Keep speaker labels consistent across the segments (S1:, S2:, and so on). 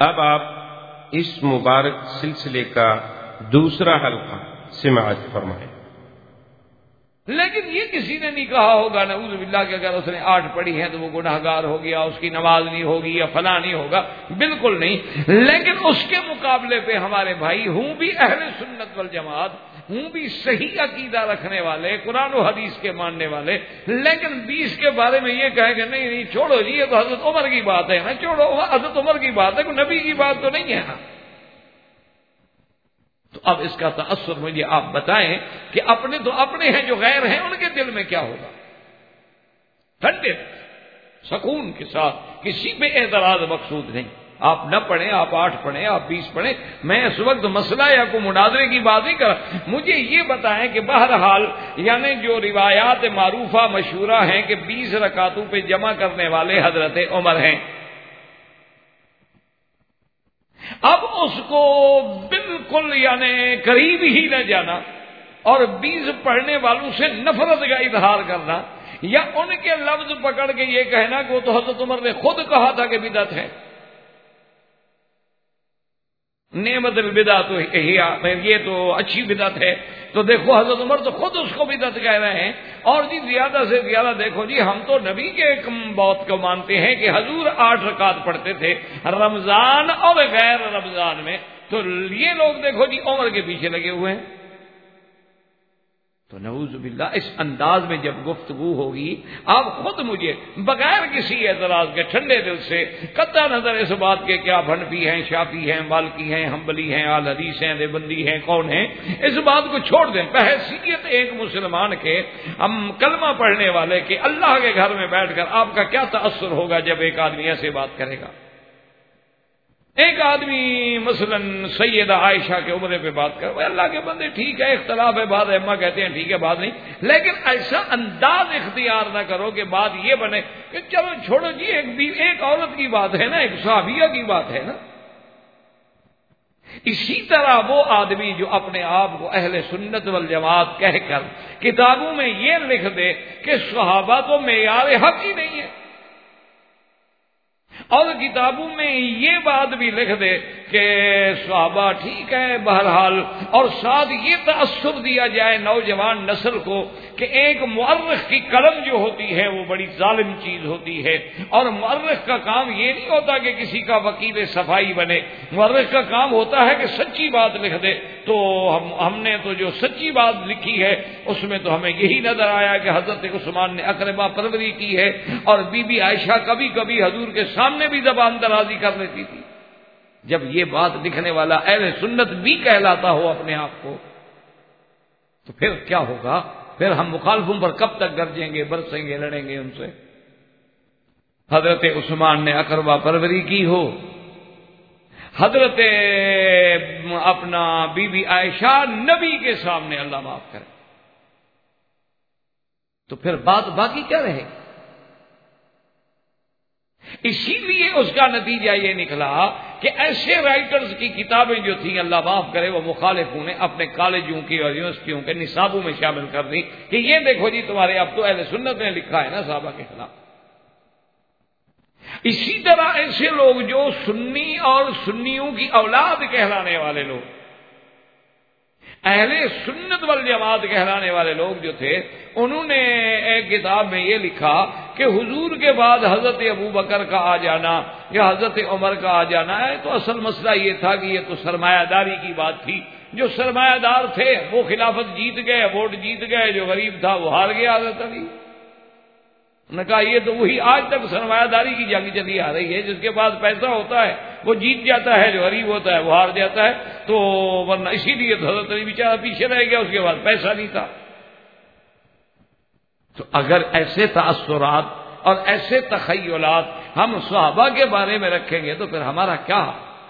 S1: اب آپ اس مبارک سلسلے کا دوسرا حلقہ سماعت فرمائیں۔
S2: لیکن یہ کسی نے نہیں کہا ہوگا نعوذ باللہ کہ اگر اس نے 8 پڑھی ہیں تو وہ گناہگار ہو گیا، اس کی نماز نہیں ہوگی یا فلاں نہیں ہوگا، بالکل نہیں۔ لیکن اس کے مقابلے پہ ہمارے بھائی ہوں بھی اہل سنت والجماعت، ہوں بھی صحیح عقیدہ رکھنے والے، قرآن و حدیث کے ماننے والے، لیکن 20 کے بارے میں یہ کہیں کہ نہیں نہیں چھوڑو جی، یہ تو حضرت عمر کی بات ہے نا، چھوڑو حضرت عمر کی بات ہے، کوئی نبی کی بات تو نہیں ہے نا۔ تو اب اس کا تاثر مجھے آپ بتائیں کہ اپنے تو اپنے ہیں، جو غیر ہیں ان کے دل میں کیا ہوگا؟ ٹھنڈے سکون کے ساتھ، کسی پہ اعتراض مقصود نہیں۔ آپ نہ پڑھیں، آپ 8 پڑھیں، آپ 20 پڑھیں، میں اس وقت مسئلہ یا کوئی مناظرے کی بات نہیں کر رہا۔ مجھے یہ بتائیں کہ بہرحال یعنی جو روایات معروفہ مشہورہ ہیں کہ 20 رکعتوں پہ جمع کرنے والے حضرت عمر ہیں، اب اس کو بالکل یعنی قریب ہی نہ جانا اور 20 پڑھنے والوں سے نفرت کا اظہار کرنا، یا ان کے لفظ پکڑ کے یہ کہنا کہ وہ تو حضرت عمر نے خود کہا تھا کہ بدعت ہے، نعمت البدعۃ یہ تو اچھی بدعت ہے، تو دیکھو حضرت عمر تو خود اس کو بدعت کہہ رہے ہیں۔ اور جی زیادہ سے زیادہ دیکھو جی، ہم تو نبی کے بات کو مانتے ہیں کہ حضور 8 رکعت پڑھتے تھے رمضان اور غیر رمضان میں، تو یہ لوگ دیکھو جی عمر کے پیچھے لگے ہوئے ہیں۔ تو نعوذ باللہ اس انداز میں جب گفتگو ہوگی، آپ خود مجھے بغیر کسی اعتراض کے ٹھنڈے دل سے قطع نظر اس بات کے کیا حنفی ہیں، شافعی ہیں، مالکی ہیں، حنبلی ہیں، اہل حدیث ہیں، دیوبندی ہیں، کون ہیں، اس بات کو چھوڑ دیں۔ بحیثیت ایک مسلمان کے، ہم کلمہ پڑھنے والے کے، اللہ کے گھر میں بیٹھ کر آپ کا کیا تاثر ہوگا جب ایک آدمی ایسے بات کرے گا؟ ایک آدمی مثلا سیدہ عائشہ کے عمرے پہ بات کر، اللہ کے بندے ٹھیک ہے، اختلاف ہے، بعض ائمہ کہتے ہیں ٹھیک ہے، بات نہیں، لیکن ایسا انداز اختیار نہ کرو کہ بات یہ بنے کہ چلو چھوڑو جی، ایک عورت کی بات ہے نا، ایک صحابیہ کی بات ہے نا۔ اسی طرح وہ آدمی جو اپنے آپ کو اہل سنت والجماعت کہہ کر کتابوں میں یہ لکھ دے کہ صحابہ تو معیار حق ہی نہیں ہے، اور کتابوں میں یہ بات بھی لکھ دے کہ صحابہ ٹھیک ہے بہرحال، اور ساتھ یہ تأثر دیا جائے نوجوان نسل کو کہ ایک مورخ کی قلم جو ہوتی ہے وہ بڑی ظالم چیز ہوتی ہے، اور مورخ کا کام یہ نہیں ہوتا کہ کسی کا وکیل صفائی بنے، مورخ کا کام ہوتا ہے کہ سچی بات لکھ دے۔ تو ہم نے تو جو سچی بات لکھی ہے اس میں تو ہمیں یہی نظر آیا کہ حضرت عثمان نے اقربا پروری کی ہے، اور بی بی عائشہ کبھی کبھی حضور کے سامنے بھی زبان درازی کر لیتی تھی۔ جب یہ بات لکھنے والا اہل سنت بھی کہلاتا ہو اپنے آپ کو، تو پھر کیا ہوگا؟ پھر ہم مخالفوں پر کب تک گرجیں گے، برسیں گے، لڑیں گے ان سے؟ حضرت عثمان نے اقربا پروری کی ہو، حضرت اپنا بی بی عائشہ نبی کے سامنے، اللہ معاف کرے، تو پھر بات باقی کیا رہے گی؟ اسی لیے اس کا نتیجہ یہ نکلا کہ ایسے رائٹرز کی کتابیں جو تھیں، اللہ معاف کرے، وہ مخالفوں نے اپنے کالجوں کی اور یونیورسٹیوں کے نصابوں میں شامل کر دی کہ یہ دیکھو جی تمہارے اب تو اہل سنت نے لکھا ہے نا صحابہ کے خلاف۔ اسی طرح ایسے لوگ جو سنی اور سنیوں کی اولاد کہلانے والے لوگ، اہل سنت والجماعت کہلانے والے لوگ جو تھے، انہوں نے ایک کتاب میں یہ لکھا کہ حضور کے بعد حضرت ابو بکر کا آ جانا یا حضرت عمر کا آ جانا ہے، تو اصل مسئلہ یہ تھا کہ یہ تو سرمایہ داری کی بات تھی، جو سرمایہ دار تھے وہ خلافت جیت گئے، ووٹ جیت گئے، جو غریب تھا وہ ہار گیا حضرت علی نے کہا یہ تو وہی آج تک سرمایہ داری کی جنگ چلی آ رہی ہے، جس کے پاس پیسہ ہوتا ہے وہ جیت جاتا ہے، جو غریب ہوتا ہے وہ ہار جاتا ہے، تو ورنہ اسی لیے تو حضرت علی بیچارہ پیچھے رہ گیا، اس کے بعد پیسہ نہیں تھا۔ تو اگر ایسے تاثرات اور ایسے تخیلات ہم صحابہ کے بارے میں رکھیں گے تو پھر ہمارا کیا؟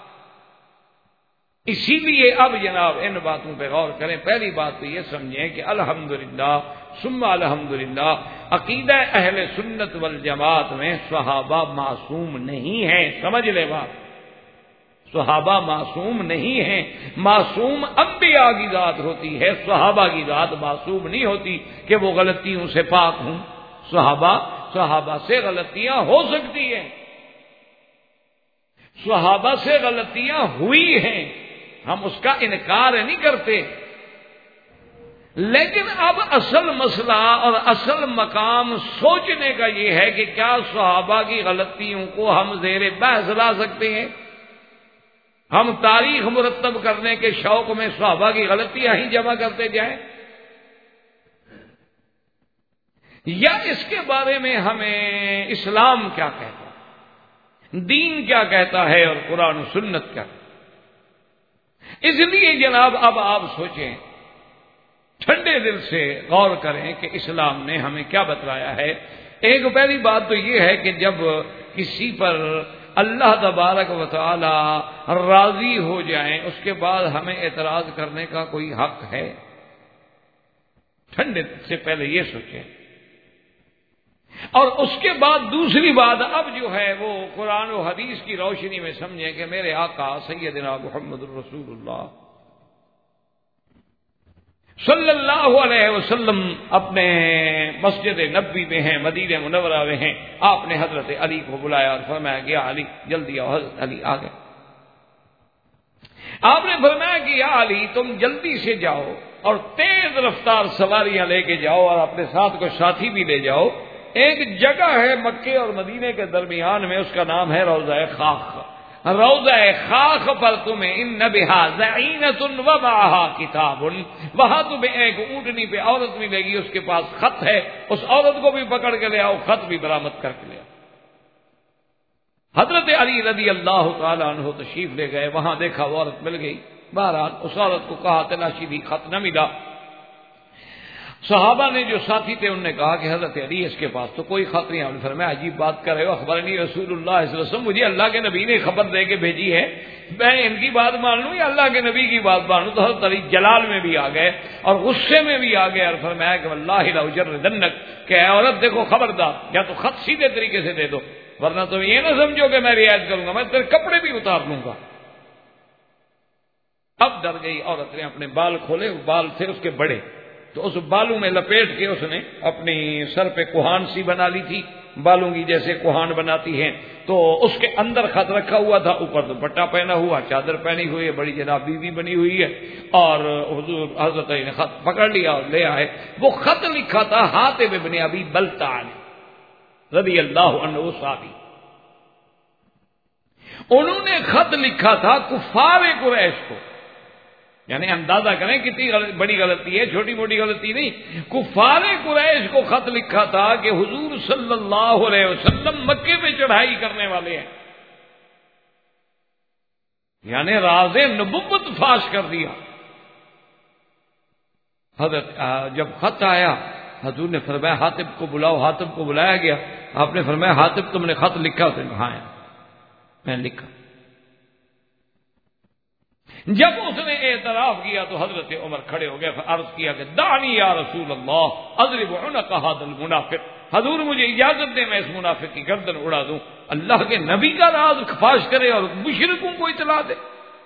S2: اسی لیے اب جناب ان باتوں پہ غور کریں۔ پہلی بات تو یہ سمجھیں کہ الحمدللہ ثم الحمدللہ عقیدہ اہل سنت والجماعت میں صحابہ معصوم نہیں ہیں، سمجھ لے بات، صحابہ معصوم نہیں ہیں، معصوم انبیاء کی ذات ہوتی ہے، صحابہ کی ذات معصوم نہیں ہوتی کہ وہ غلطیوں سے پاک ہوں۔ صحابہ سے غلطیاں ہو سکتی ہیں، صحابہ سے غلطیاں ہوئی ہیں، ہم اس کا انکار نہیں کرتے، لیکن اب اصل مسئلہ اور اصل مقام سوچنے کا یہ ہے کہ کیا صحابہ کی غلطیوں کو ہم زیر بحث لا سکتے ہیں؟ ہم تاریخ مرتب کرنے کے شوق میں صحابہ کی غلطیاں ہی جمع کرتے جائیں، یا اس کے بارے میں ہمیں اسلام کیا کہتا ہے، دین کیا کہتا ہے اور قرآن و سنت کیا کہتا ہے؟ اس لیے جناب اب آپ سوچیں، ٹھنڈے دل سے غور کریں کہ اسلام نے ہمیں کیا بتلایا ہے۔ ایک پہلی بات تو یہ ہے کہ جب کسی پر اللہ تبارک و تعالی راضی ہو جائیں اس کے بعد ہمیں اعتراض کرنے کا کوئی حق ہے؟ ٹھنڈے دل سے پہلے یہ سوچیں، اور اس کے بعد دوسری بات اب جو ہے وہ قرآن و حدیث کی روشنی میں سمجھیں کہ میرے آقا سیدنا محمد الرسول اللہ صلی اللہ علیہ وسلم اپنے مسجد نبوی میں ہیں، مدینہ منورہ میں ہیں، آپ نے حضرت علی کو بلایا اور فرمایا کہ یا علی جلدی آؤ۔ حضرت علی آ گئے، آپ نے فرمایا کہ یا علی تم جلدی سے جاؤ اور تیز رفتار سواریاں لے کے جاؤ اور اپنے ساتھ کوئی ساتھی بھی لے جاؤ، ایک جگہ ہے مکے اور مدینے کے درمیان میں، اس کا نام ہے روضہ خاخ۔ روضہ خاخ پر تمہیں ان بہا زعینۃ ومعہا کتاب، وہاں تمہیں ایک اونٹنی پہ عورت ملے گی، اس کے پاس خط ہے، اس عورت کو بھی پکڑ کے لے آؤ، خط بھی برآمد کر کے لے آؤ۔ حضرت علی رضی اللہ تعالی عنہ تشریف لے گئے، وہاں دیکھا وہ عورت مل گئی، بہرحال اس عورت کو کہا تلاشی دی، خط نہ ملا۔ صحابہ نے جو ساتھی تھے انہوں نے کہا کہ حضرت علی اس کے پاس تو کوئی خط نہیں۔ آپ نے فرمایا عجیب بات کر رہے ہو، اخبرنی رسول اللہ صلی اللہ علیہ وسلم، مجھے اللہ کے نبی نے خبر دے کے بھیجی ہے، میں ان کی بات مان لوں یا اللہ کے نبی کی بات مان لوں؟ تو حضرت علی جلال میں بھی آ گئے اور غصے میں بھی آ گئے اور فرمایا کہ واللہ لاجردنک، کہ اے عورت دیکھو خبردار، یا تو خط سیدھے طریقے سے دے دو ورنہ تم یہ نہ سمجھو کہ میں رعایت کروں گا، میں تیرے کپڑے بھی اتار لوں گا۔ اب ڈر گئی عورت نے، اپنے بال کھولے، بال تھے اس کے بڑے، تو اس بالوں میں لپیٹ کے اس نے اپنی سر پہ کوہان سی بنا لی تھی، بالوں کی جیسے کوہان بناتی ہیں، تو اس کے اندر خط رکھا ہوا تھا، اوپر دوپٹہ پہنا ہوا، چادر پہنی ہوئی ہے، بڑی جناب بیوی بنی ہوئی ہے، اور حضور حضرت علی نے خط پکڑ لیا اور لے آئے۔ وہ خط لکھا تھا حاتب ابن ابی بلتع رضی اللہ عنہ صحابی، انہوں نے خط لکھا تھا کفار قریش کو، یعنی اندازہ کریں کتنی بڑی غلطی ہے، چھوٹی موٹی غلطی نہیں، کفار قریش کو خط لکھا تھا کہ حضور صلی اللہ علیہ وسلم مکے پہ چڑھائی کرنے والے ہیں، یعنی راز نبوت فاش کر دیا۔ حضرت جب خط آیا حضور نے فرمایا حاتب کو بلاؤ، حاتب کو بلایا گیا، آپ نے فرمایا حاتب تم نے خط لکھا؟ اس نے کہا ہاں میں نے لکھا۔ جب اس نے اعتراف کیا تو حضرت عمر کھڑے ہو گئے، عرض کیا کہ دعنی یا رسول اللہ اضرب عنق هذا المنافق، حضور مجھے اجازت دیں میں اس منافق کی گردن اڑا دوں، اللہ کے نبی کا راز فاش کرے اور مشرکوں کو اطلاع دے۔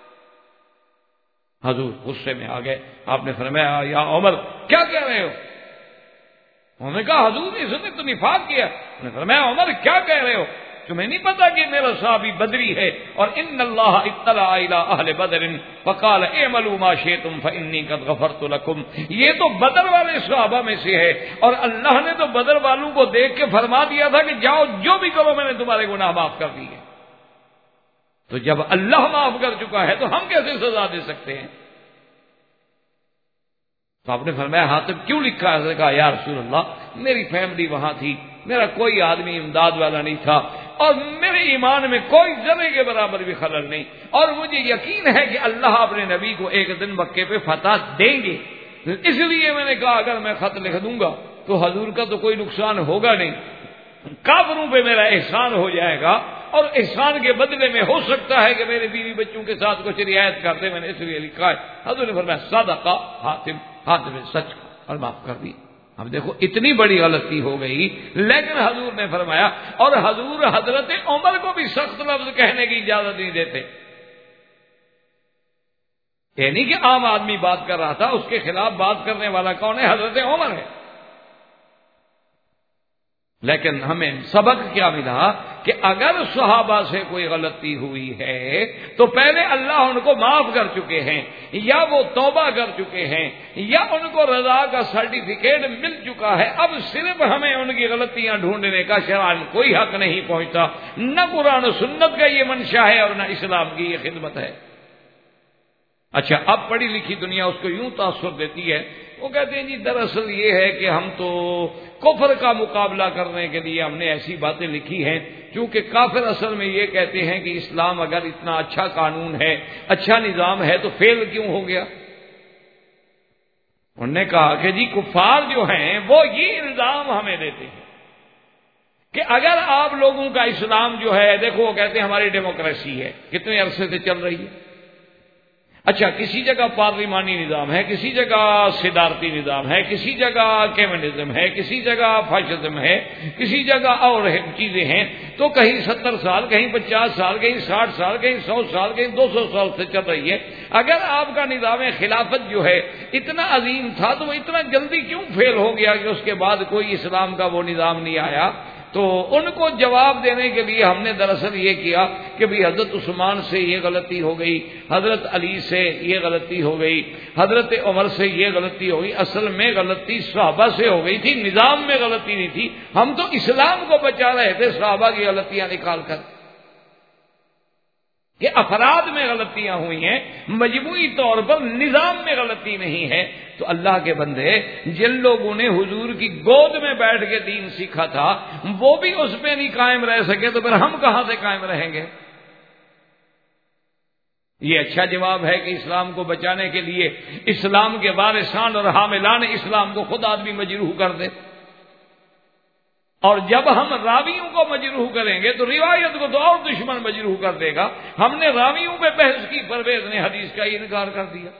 S2: حضور غصے میں آ گئے، آپ نے فرمایا یا عمر کیا کہہ رہے ہو؟ انہوں نے کہا حضور اس نے تو نفاق کیا۔ انہوں نے فرمایا عمر کیا کہہ رہے ہو؟ تمہیں نہیں پتا کہ میرا صحابی بدری ہے، اور ان اللہ اطلع الی اہل بدر فقال اعملوا ما شئتم فانی قد غفرت لكم، یہ تو بدر والے صحابہ میں سے ہے، اور اللہ نے تو بدر والوں کو دیکھ کے فرما دیا تھا کہ جاؤ جو بھی کرو میں نے تمہارے گناہ معاف کر دیے۔ تو جب اللہ معاف کر چکا ہے تو ہم کیسے سزا دے سکتے ہیں؟ تو آپ نے فرمایا حاتب کیوں لکھا ہے؟ کہا یا رسول اللہ میری فیملی وہاں تھی، میرا کوئی آدمی امداد والا نہیں تھا، اور میرے ایمان میں کوئی ذرے کے برابر بھی خلل نہیں، اور مجھے یقین ہے کہ اللہ اپنے نبی کو ایک دن مکے پہ فتح دیں گے، اس لیے میں نے کہا اگر میں خط لکھ دوں گا تو حضور کا تو کوئی نقصان ہوگا نہیں، کافروں پہ میرا احسان ہو جائے گا، اور احسان کے بدلے میں ہو سکتا ہے کہ میرے بیوی بچوں کے ساتھ کچھ رعایت کر دے، میں نے اس لیے لکھا ہے۔ حضور نے فرمایا صدقہ حاتب نے سچ کا اور معاف کر دی۔ اب دیکھو اتنی بڑی غلطی ہو گئی، لیکن حضور نے فرمایا، اور حضور حضرت عمر کو بھی سخت لفظ کہنے کی اجازت نہیں دیتے، یعنی کہ عام آدمی بات کر رہا تھا، اس کے خلاف بات کرنے والا کون ہے؟ حضرت عمر ہے۔ لیکن ہمیں سبق کیا ملا کہ اگر صحابہ سے کوئی غلطی ہوئی ہے تو پہلے اللہ ان کو معاف کر چکے ہیں، یا وہ توبہ کر چکے ہیں، یا ان کو رضا کا سرٹیفکیٹ مل چکا ہے۔ اب صرف ہمیں ان کی غلطیاں ڈھونڈنے کا شرعاً کوئی حق نہیں پہنچتا، نہ قرآن و سنت کا یہ منشا ہے اور نہ اسلام کی یہ خدمت ہے۔ اچھا، اب پڑھی لکھی دنیا اس کو یوں تاثر دیتی ہے، وہ کہتے ہیں جی دراصل یہ ہے کہ ہم تو کفر کا مقابلہ کرنے کے لیے ہم نے ایسی باتیں لکھی ہیں، کیونکہ کافر اصل میں یہ کہتے ہیں کہ اسلام اگر اتنا اچھا قانون ہے، اچھا نظام ہے، تو فیل کیوں ہو گیا؟ انہوں نے کہا کہ جی کفار جو ہیں وہ یہ الزام ہمیں دیتے ہیں کہ اگر آپ لوگوں کا اسلام جو ہے، دیکھو وہ کہتے ہیں ہماری ڈیموکریسی ہے، کتنے عرصے سے چل رہی ہے۔ اچھا، کسی جگہ پارلیمانی نظام ہے، کسی جگہ صدارتی نظام ہے، کسی جگہ کمیونزم ہے، کسی جگہ فاشزم ہے، کسی جگہ اور چیزیں ہیں، تو کہیں 70 سال، کہیں 50 سال، کہیں 60 سال، کہیں 100 سال، کہیں 200 سال سے چل رہی ہے۔ اگر آپ کا نظام خلافت جو ہے اتنا عظیم تھا تو وہ اتنا جلدی کیوں فیل ہو گیا کہ اس کے بعد کوئی اسلام کا وہ نظام نہیں آیا؟ تو ان کو جواب دینے کے لیے ہم نے دراصل یہ کیا کہ بھی حضرت عثمان سے یہ غلطی ہو گئی، حضرت علی سے یہ غلطی ہو گئی، حضرت عمر سے یہ غلطی ہو گئی۔ اصل میں غلطی صحابہ سے ہو گئی تھی، نظام میں غلطی نہیں تھی۔ ہم تو اسلام کو بچا رہے تھے صحابہ کی غلطیاں نکال کر۔ کہ افراد میں غلطیاں ہوئی ہیں، مجموعی طور پر نظام میں غلطی نہیں ہے۔ تو اللہ کے بندے، جن لوگوں نے حضور کی گود میں بیٹھ کے دین سیکھا تھا وہ بھی اس پہ نہیں قائم رہ سکے، تو پھر ہم کہاں سے قائم رہیں گے؟ یہ اچھا جواب ہے کہ اسلام کو بچانے کے لیے اسلام کے وارثان اور حاملان اسلام کو خود آدمی مجروح کر دے؟ اور جب ہم راویوں کو مجروح کریں گے تو روایت کو تو اور دشمن مجروح کر دے گا۔ ہم نے راویوں پہ بحث کی، پرویز نے حدیث کا انکار کر دیا،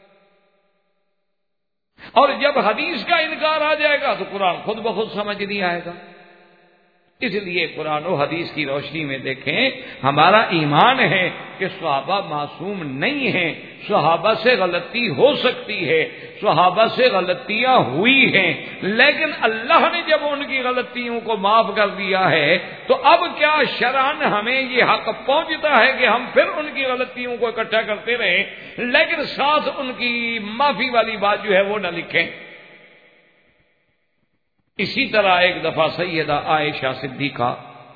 S2: اور جب حدیث کا انکار آ جائے گا تو قرآن خود بخود سمجھ نہیں آئے گا۔ اس لیے قرآن و حدیث کی روشنی میں دیکھیں، ہمارا ایمان ہے کہ صحابہ معصوم نہیں ہیں، صحابہ سے غلطی ہو سکتی ہے، صحابہ سے غلطیاں ہوئی ہیں، لیکن اللہ نے جب ان کی غلطیوں کو معاف کر دیا ہے تو اب کیا شرعاً ہمیں یہ حق پہنچتا ہے کہ ہم پھر ان کی غلطیوں کو اکٹھا کرتے رہیں، لیکن ساتھ ان کی معافی والی بات جو ہے وہ نہ لکھیں۔ اسی طرح ایک دفعہ سیدہ عائشہ صدیقہ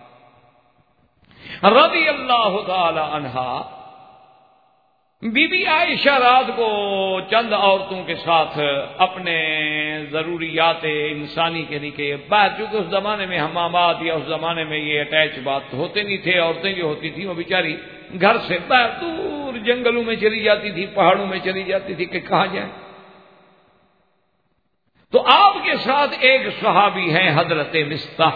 S2: رضی اللہ تعالی عنہا، بی بی عائشہ رات کو چند عورتوں کے ساتھ اپنے ضروریات انسانی کے لیے بعد، چونکہ اس زمانے میں حمامات یا اس زمانے میں یہ اٹیچ بات ہوتے نہیں تھے، عورتیں جو ہوتی تھیں وہ بیچاری گھر سے باہر دور جنگلوں میں چلی جاتی تھی، پہاڑوں میں چلی جاتی تھی کہ کہاں جائیں۔ تو آپ کے ساتھ ایک صحابی ہیں حضرت مصطح،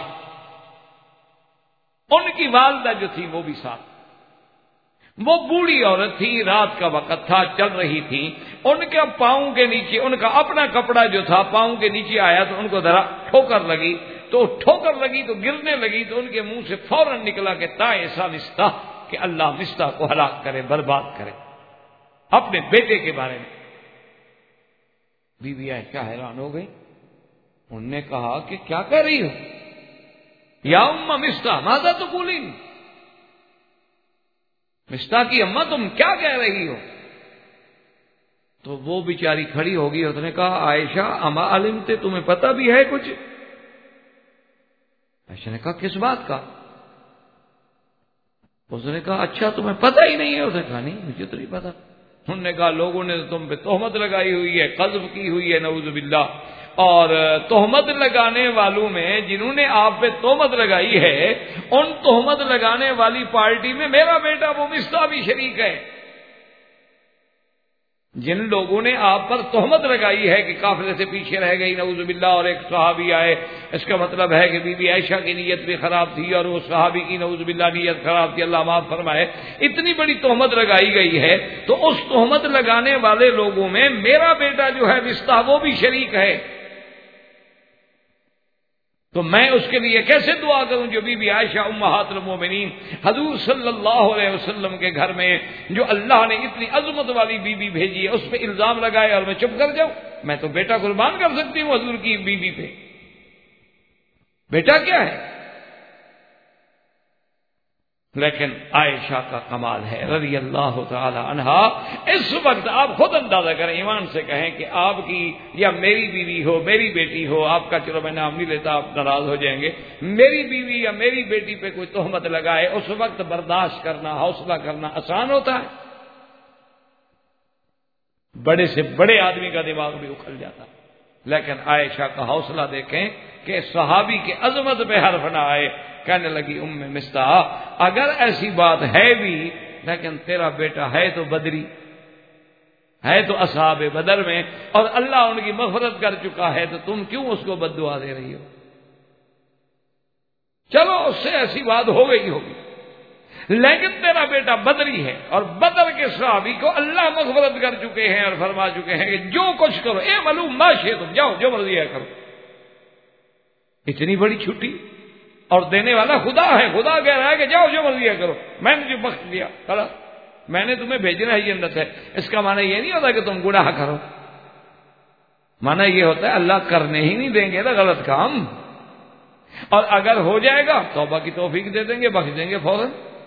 S2: ان کی والدہ جو تھی وہ بھی ساتھ، وہ بوڑھی عورت تھی، رات کا وقت تھا، چل رہی تھی، ان کے پاؤں کے نیچے ان کا اپنا کپڑا جو تھا پاؤں کے نیچے آیا تو ان کو ذرا ٹھوکر لگی، تو ٹھوکر لگی تو گرنے لگی، تو ان کے منہ سے فوراً نکلا کہ تائسا مصطح، کہ اللہ مصطح کو ہلاک کرے، برباد کرے، اپنے بیٹے کے بارے میں۔ بی بی عائشہ حیران ہو گئی، انہوں نے کہا کہ کیا کہہ رہی ہو یا ام مصطح، ماذا تقولین؟ مصطح کی اماں تم کیا کہہ رہی ہو؟ تو وہ بیچاری کھڑی ہوگی، اس نے کہا عائشہ اما علمتے، تمہیں پتہ بھی ہے کچھ؟ عائشہ نے کہا کس بات کا؟ اس نے کہا اچھا تمہیں پتہ ہی نہیں ہے؟ اس نے کہا نہیں مجھے تو نہیں پتہ۔ انہوں نے کہا لوگوں نے تم پہ تہمت لگائی ہوئی ہے، قذف کی ہوئی ہے، نعوذ باللہ، اور تہمت لگانے والوں میں جنہوں نے آپ پہ تہمت لگائی ہے ان تہمت لگانے والی پارٹی میں میرا بیٹا وہ مصطح بھی شریک ہے۔ جن لوگوں نے آپ پر تہمت لگائی ہے کہ قافلے سے پیچھے رہ گئی نعوذ باللہ اور ایک صحابی آئے، اس کا مطلب ہے کہ بی بی عائشہ کی نیت بھی خراب تھی اور وہ صحابی کی نعوذ باللہ نیت خراب تھی، اللہ معاف فرمائے، اتنی بڑی تہمت لگائی گئی ہے، تو اس تہمت لگانے والے لوگوں میں میرا بیٹا جو ہے مصطح وہ بھی شریک ہے، تو میں اس کے لیے کیسے دعا کروں جو بی بی عائشہ امہات المومنین حضور صلی اللہ علیہ وسلم کے گھر میں جو اللہ نے اتنی عظمت والی بی بی بھیجی ہے اس پہ الزام لگائے اور میں چپ کر جاؤں؟ میں تو بیٹا قربان کر سکتی ہوں حضور کی بی بی پہ۔ بیٹا کیا ہے؟ لیکن عائشہ کا کمال ہے رضی اللہ تعالی عنہا. اس وقت آپ خود اندازہ کریں، ایمان سے کہیں کہ آپ کی یا میری بیوی ہو، میری بیٹی ہو، آپ کا چلو میں نام نہیں لیتا آپ ناراض ہو جائیں گے، میری بیوی یا میری بیٹی پہ کوئی تہمت لگائے، اس وقت برداشت کرنا، حوصلہ کرنا آسان ہوتا ہے؟ بڑے سے بڑے آدمی کا دماغ بھی اکھل جاتا. لیکن عائشہ کا حوصلہ دیکھیں کہ صحابی کی عظمت پہ حرف نہ آئے. کہنے لگی ام مستح اگر ایسی بات ہے بھی، لیکن تیرا بیٹا ہے تو بدری، ہے تو اصحاب بدر میں، اور اللہ ان کی مغفرت کر چکا ہے، تو تم کیوں اس کو بد دعا دے رہی ہو؟ چلو اس سے ایسی بات ہو گئی ہوگی، لیکن تیرا بیٹا بدری ہے، اور بدر کے صحابی کو اللہ مغفرت کر چکے ہیں اور فرما چکے ہیں کہ جو کچھ کرو اے معلوم ماشے، تم جاؤ جو مرضی ہے کرو. اتنی بڑی چھٹی، اور دینے والا خدا ہے. خدا کہہ رہا ہے کہ جاؤ جو مرضی ہے کرو، میں نے جو بخش دیا خلاص، میں نے تمہیں بھیجنا ہے جنت ہے. اس کا معنی یہ نہیں ہوتا کہ تم گناہ کرو، معنی یہ ہوتا ہے اللہ کرنے ہی نہیں دیں گے نا غلط کام، اور اگر ہو جائے گا توبہ کی توفیق دے دیں گے، بخش دیں گے فوراً.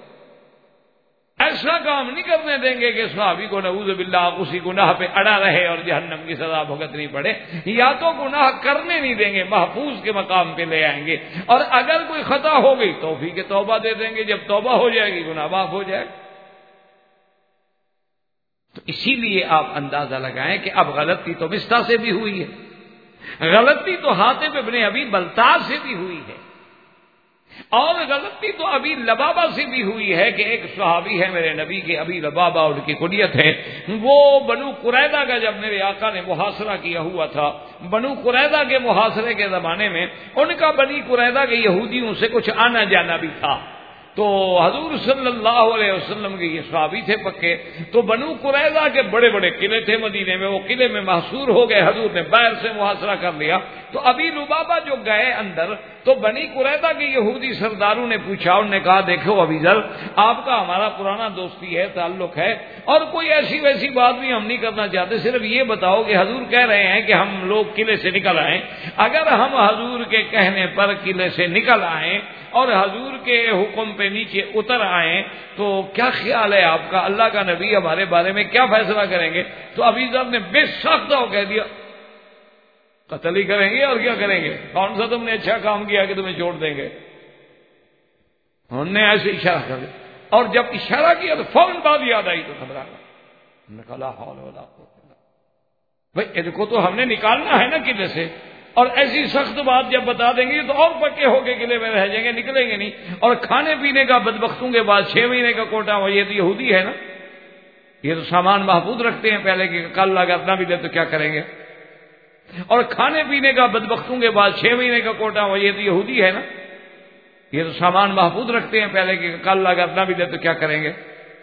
S2: ایسا کام نہیں کرنے دیں گے کہ صحابی کو نعوذ باللہ اسی گناہ پہ اڑا رہے اور جہنم کی سزا بھگتنی پڑے. یا تو گناہ کرنے نہیں دیں گے، محفوظ کے مقام پہ لے آئیں گے، اور اگر کوئی خطا ہو گئی توفیق توبہ دے دیں گے، جب توبہ ہو جائے گی گناہ معاف ہو جائے. تو اسی لیے آپ اندازہ لگائیں کہ اب غلطی تو مستح سے بھی ہوئی ہے، غلطی تو حاتب ابن ابی بلتع سے بھی ہوئی ہے، اور غلطی تو ابی لبابہ سے بھی ہوئی ہے کہ ایک صحابی ہے میرے نبی کے، ابی لبابہ ان کی کنیت ہے. وہ بنو قریظہ کا جب میرے آقا نے محاصرہ کیا ہوا تھا، بنو قریظہ کے محاصرے کے زمانے میں ان کا بنی قریظہ کے یہودیوں سے کچھ آنا جانا بھی تھا. تو حضور صلی اللہ علیہ وسلم کے یہ صحابی تھے پکے. تو بنو قریظہ کے بڑے بڑے قلعے تھے مدینے میں، وہ قلعے میں محصور ہو گئے، حضور نے باہر سے محاصرہ کر لیا. تو ابی لبابہ جو گئے اندر، تو بنی قریظہ کے یہودی سرداروں نے پوچھا، انہوں نے کہا دیکھو ابی ذر، آپ کا ہمارا پرانا دوستی ہے، تعلق ہے، اور کوئی ایسی ویسی بات بھی ہم نہیں کرنا چاہتے، صرف یہ بتاؤ کہ حضور کہہ رہے ہیں کہ ہم لوگ قلعے سے نکل آئیں، اگر ہم حضور کے کہنے پر قلعے سے نکل آئیں اور حضور کے حکم پہ نیچے اتر آئیں تو کیا خیال ہے آپ کا، اللہ کا نبی ہمارے بارے میں کیا فیصلہ کریں گے؟ تو ابی ذر نے بے سخت ہو کہہ دیا قتل ہی کریں گے، اور کیا کریں گے، کون سا تم نے اچھا کام کیا کہ تمہیں چھوڑ دیں گے. انہوں نے ایسے اشارہ کر دیا، اور جب اشارہ کیا تو فوراً بات یاد آئی تو گھبرا گیا. لا حول ولا قوت الا باللہ، بھائی ان کو تو ہم نے نکالنا ہے نا قلعے سے، اور ایسی سخت بات جب بتا دیں گے تو اور پکے ہو کے قلعے میں رہ جائیں گے، نکلیں گے نہیں. اور کھانے پینے کا بدبختوں کے بعد 6 مہینے کا کوٹا ہو، یہ تو یہودی ہے نا، یہ تو سامان محفوظ رکھتے ہیں پہلے کہ کل اگر نہ ملے تو کیا کریں گے. اور کھانے پینے کا بدبختوں کے بعد 6 مہینے کا کوٹا ہو، یہ تو یہودی ہے نا، یہ تو سامان محفوظ رکھتے ہیں پہلے کہ کل اگر نہ ملے تو کیا کریں گے.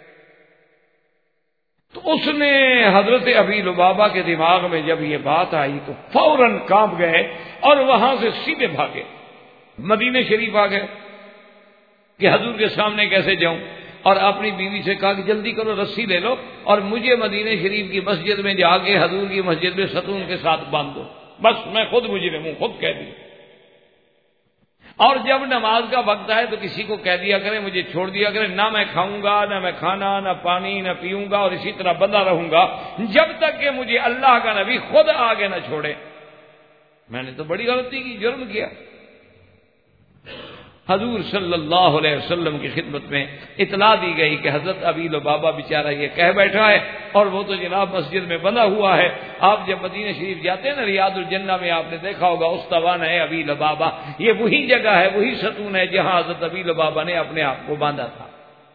S2: تو اس نے حضرت ابی لبابہ کے دماغ میں جب یہ بات آئی تو فوراً کانپ گئے اور وہاں سے سیدھے بھاگے، مدینہ شریف آ گئے کہ حضور کے سامنے کیسے جاؤں. اور اپنی بیوی سے کہا کہ جلدی کرو رسی لے لو اور مجھے مدینہ شریف کی مسجد میں جا کے حضور کی مسجد میں ستون کے ساتھ باندھ دو، بس میں خود مجرم ہوں، خود کہہ دوں. اور جب نماز کا وقت آئے تو کسی کو کہہ دیا کرے، مجھے چھوڑ دیا کرے، نہ میں کھاؤں گا، نہ میں کھانا، نہ پانی، نہ پیوں گا، اور اسی طرح بندہ رہوں گا جب تک کہ مجھے اللہ کا نبی خود آگے نہ چھوڑے. میں نے تو بڑی غلطی کی، جرم کیا. حضور صلی اللہ علیہ وسلم کی خدمت میں اطلاع دی گئی کہ حضرت ابی لبابہ بیچارہ یہ کہہ بیٹھا ہے، اور وہ تو جناب مسجد میں بندہ ہوا ہے. آپ جب مدینہ شریف جاتے ہیں نا، ریاض الجنہ میں آپ نے دیکھا ہوگا استوان ہے ابی لبابہ، یہ وہی جگہ ہے، وہی ستون ہے جہاں حضرت ابی لبابہ نے اپنے آپ کو باندھا تھا.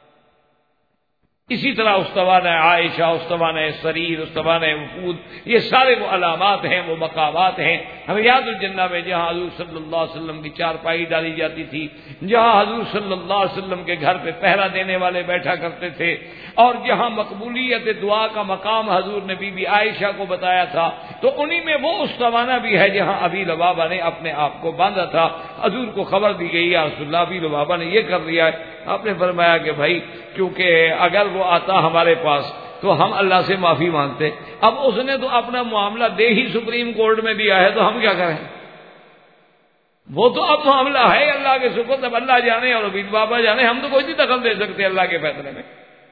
S2: اسی طرح استوان ہے عائشہ، استوان ہے سریر، استوان ہے وفود، یہ سارے وہ علامات ہیں، وہ مقامات ہیں ریاض الجنہ میں جہاں حضور صلی اللہ علیہ وسلم کی چارپائی ڈالی جاتی تھی، جہاں حضور صلی اللہ علیہ وسلم کے گھر پہ پہرا دینے والے بیٹھا کرتے تھے، اور جہاں مقبولیت دعا کا مقام حضور نے بی بی عائشہ کو بتایا تھا. تو انہی میں وہ استوانہ بھی ہے جہاں ابی لبابہ نے اپنے آپ کو باندھا تھا. حضور کو خبر دی گئی یا رسول اللہ ابی لبابہ نے یہ کر لیا ہے. آپ نے فرمایا کہ بھائی کیونکہ اگر وہ آتا ہمارے پاس تو ہم اللہ سے معافی مانگتے، اب اس نے تو اپنا معاملہ دے ہی سپریم کورٹ میں دیا ہے تو ہم کیا کریں. وہ تو اب معاملہ ہے اللہ کے سپرد، اب اللہ جانے اور عبید بابا جانے، ہم تو کوئی نہیں دخل دے سکتے اللہ کے فیصلے میں۔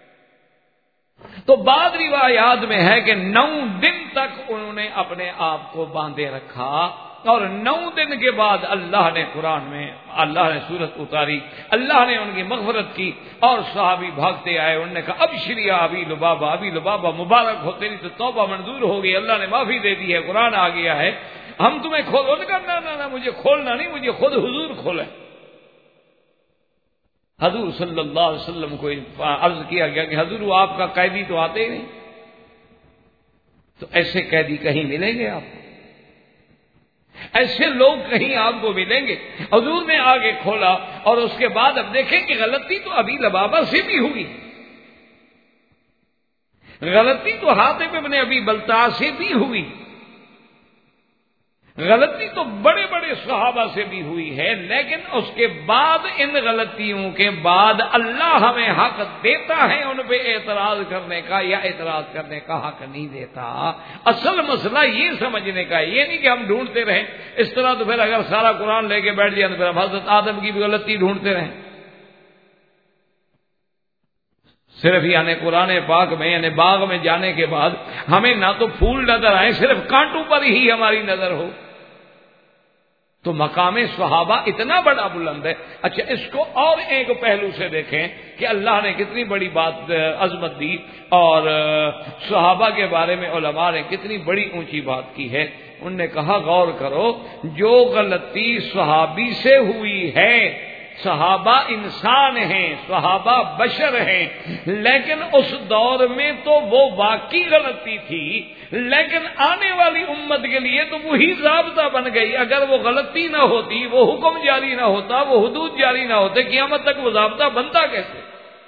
S2: تو بعض روایات میں ہے کہ 9 دن تک انہوں نے اپنے آپ کو باندھے رکھا، اور 9 دن کے بعد اللہ نے قرآن میں اللہ نے سورت اتاری، اللہ نے ان کی مغفرت کی، اور صحابی بھاگتے آئے، انہوں نے کہا ابشر یا ابی لبابہ، ابی لبابہ مبارک ہو، تیری تو توبہ منظور ہو گئی، اللہ نے معافی دے دی ہے، قرآن آ گیا ہے، ہم تمہیں کھولو نہیں کرنا، نہ مجھے کھولنا نہیں، مجھے خود حضور کھولے۔ حضور صلی اللہ علیہ وسلم کو عرض کیا گیا کہ حضور وہ آپ کا قیدی تو آتے ہی نہیں، تو ایسے قیدی کہیں ملیں گے آپ کو؟ ایسے لوگ کہیں آپ کو ملیں گے؟ حضور نے آگے کھولا، اور اس کے بعد اب دیکھیں کہ غلطی تو ابی لبابہ سے بھی ہوئی، غلطی تو حاتب ابن ابی بلتع سے بھی ہوئی، غلطی تو بڑے بڑے صحابہ سے بھی ہوئی ہے، لیکن اس کے بعد ان غلطیوں کے بعد اللہ ہمیں حق دیتا ہے ان پہ اعتراض کرنے کا یا اعتراض کرنے کا حق نہیں دیتا۔ اصل مسئلہ یہ سمجھنے کا، یہ نہیں کہ ہم ڈھونڈتے رہیں، اس طرح تو پھر اگر سارا قرآن لے کے بیٹھ جائیں تو پھر حضرت آدم کی بھی غلطی ڈھونڈتے رہیں، صرف یعنی قرآن پاک میں یعنی باغ میں جانے کے بعد ہمیں نہ تو پھول نظر آئے، صرف کانٹوں پر ہی ہماری نظر ہو، تو مقام صحابہ اتنا بڑا بلند ہے۔ اچھا اس کو اور ایک پہلو سے دیکھیں کہ اللہ نے کتنی بڑی بات عظمت دی، اور صحابہ کے بارے میں علماء نے کتنی بڑی اونچی بات کی ہے۔ انہوں نے کہا غور کرو، جو غلطی صحابی سے ہوئی ہے، صحابہ انسان ہیں، صحابہ بشر ہیں، لیکن اس دور میں تو وہ واقعی غلطی تھی، لیکن آنے والی امت کے لیے تو وہی ضابطہ بن گئی۔ اگر وہ غلطی نہ ہوتی، وہ حکم جاری نہ ہوتا، وہ حدود جاری نہ ہوتے، قیامت تک وہ ضابطہ بنتا کیسے؟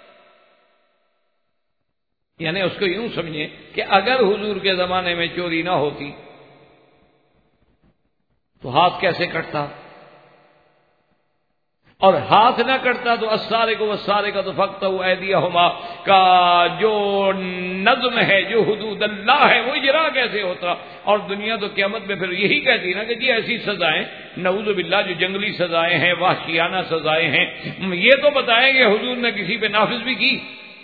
S2: یعنی اس کو یوں سمجھیں کہ اگر حضور کے زمانے میں چوری نہ ہوتی تو ہاتھ کیسے کٹتا، اور ہاتھ نہ کٹتا تو السارق والسارقۃ کا تو فقطعوا ایدیہما کا جو نظم ہے، جو حدود اللہ ہے، وہ اجرا کیسے ہوتا؟ اور دنیا تو قیامت میں پھر یہی کہتی نا کہ جی ایسی سزائیں نعوذ باللہ جو جنگلی سزائیں ہیں، وحشیانہ سزائیں ہیں، یہ تو بتائیں کہ حضور نے کسی پہ نافذ بھی کی۔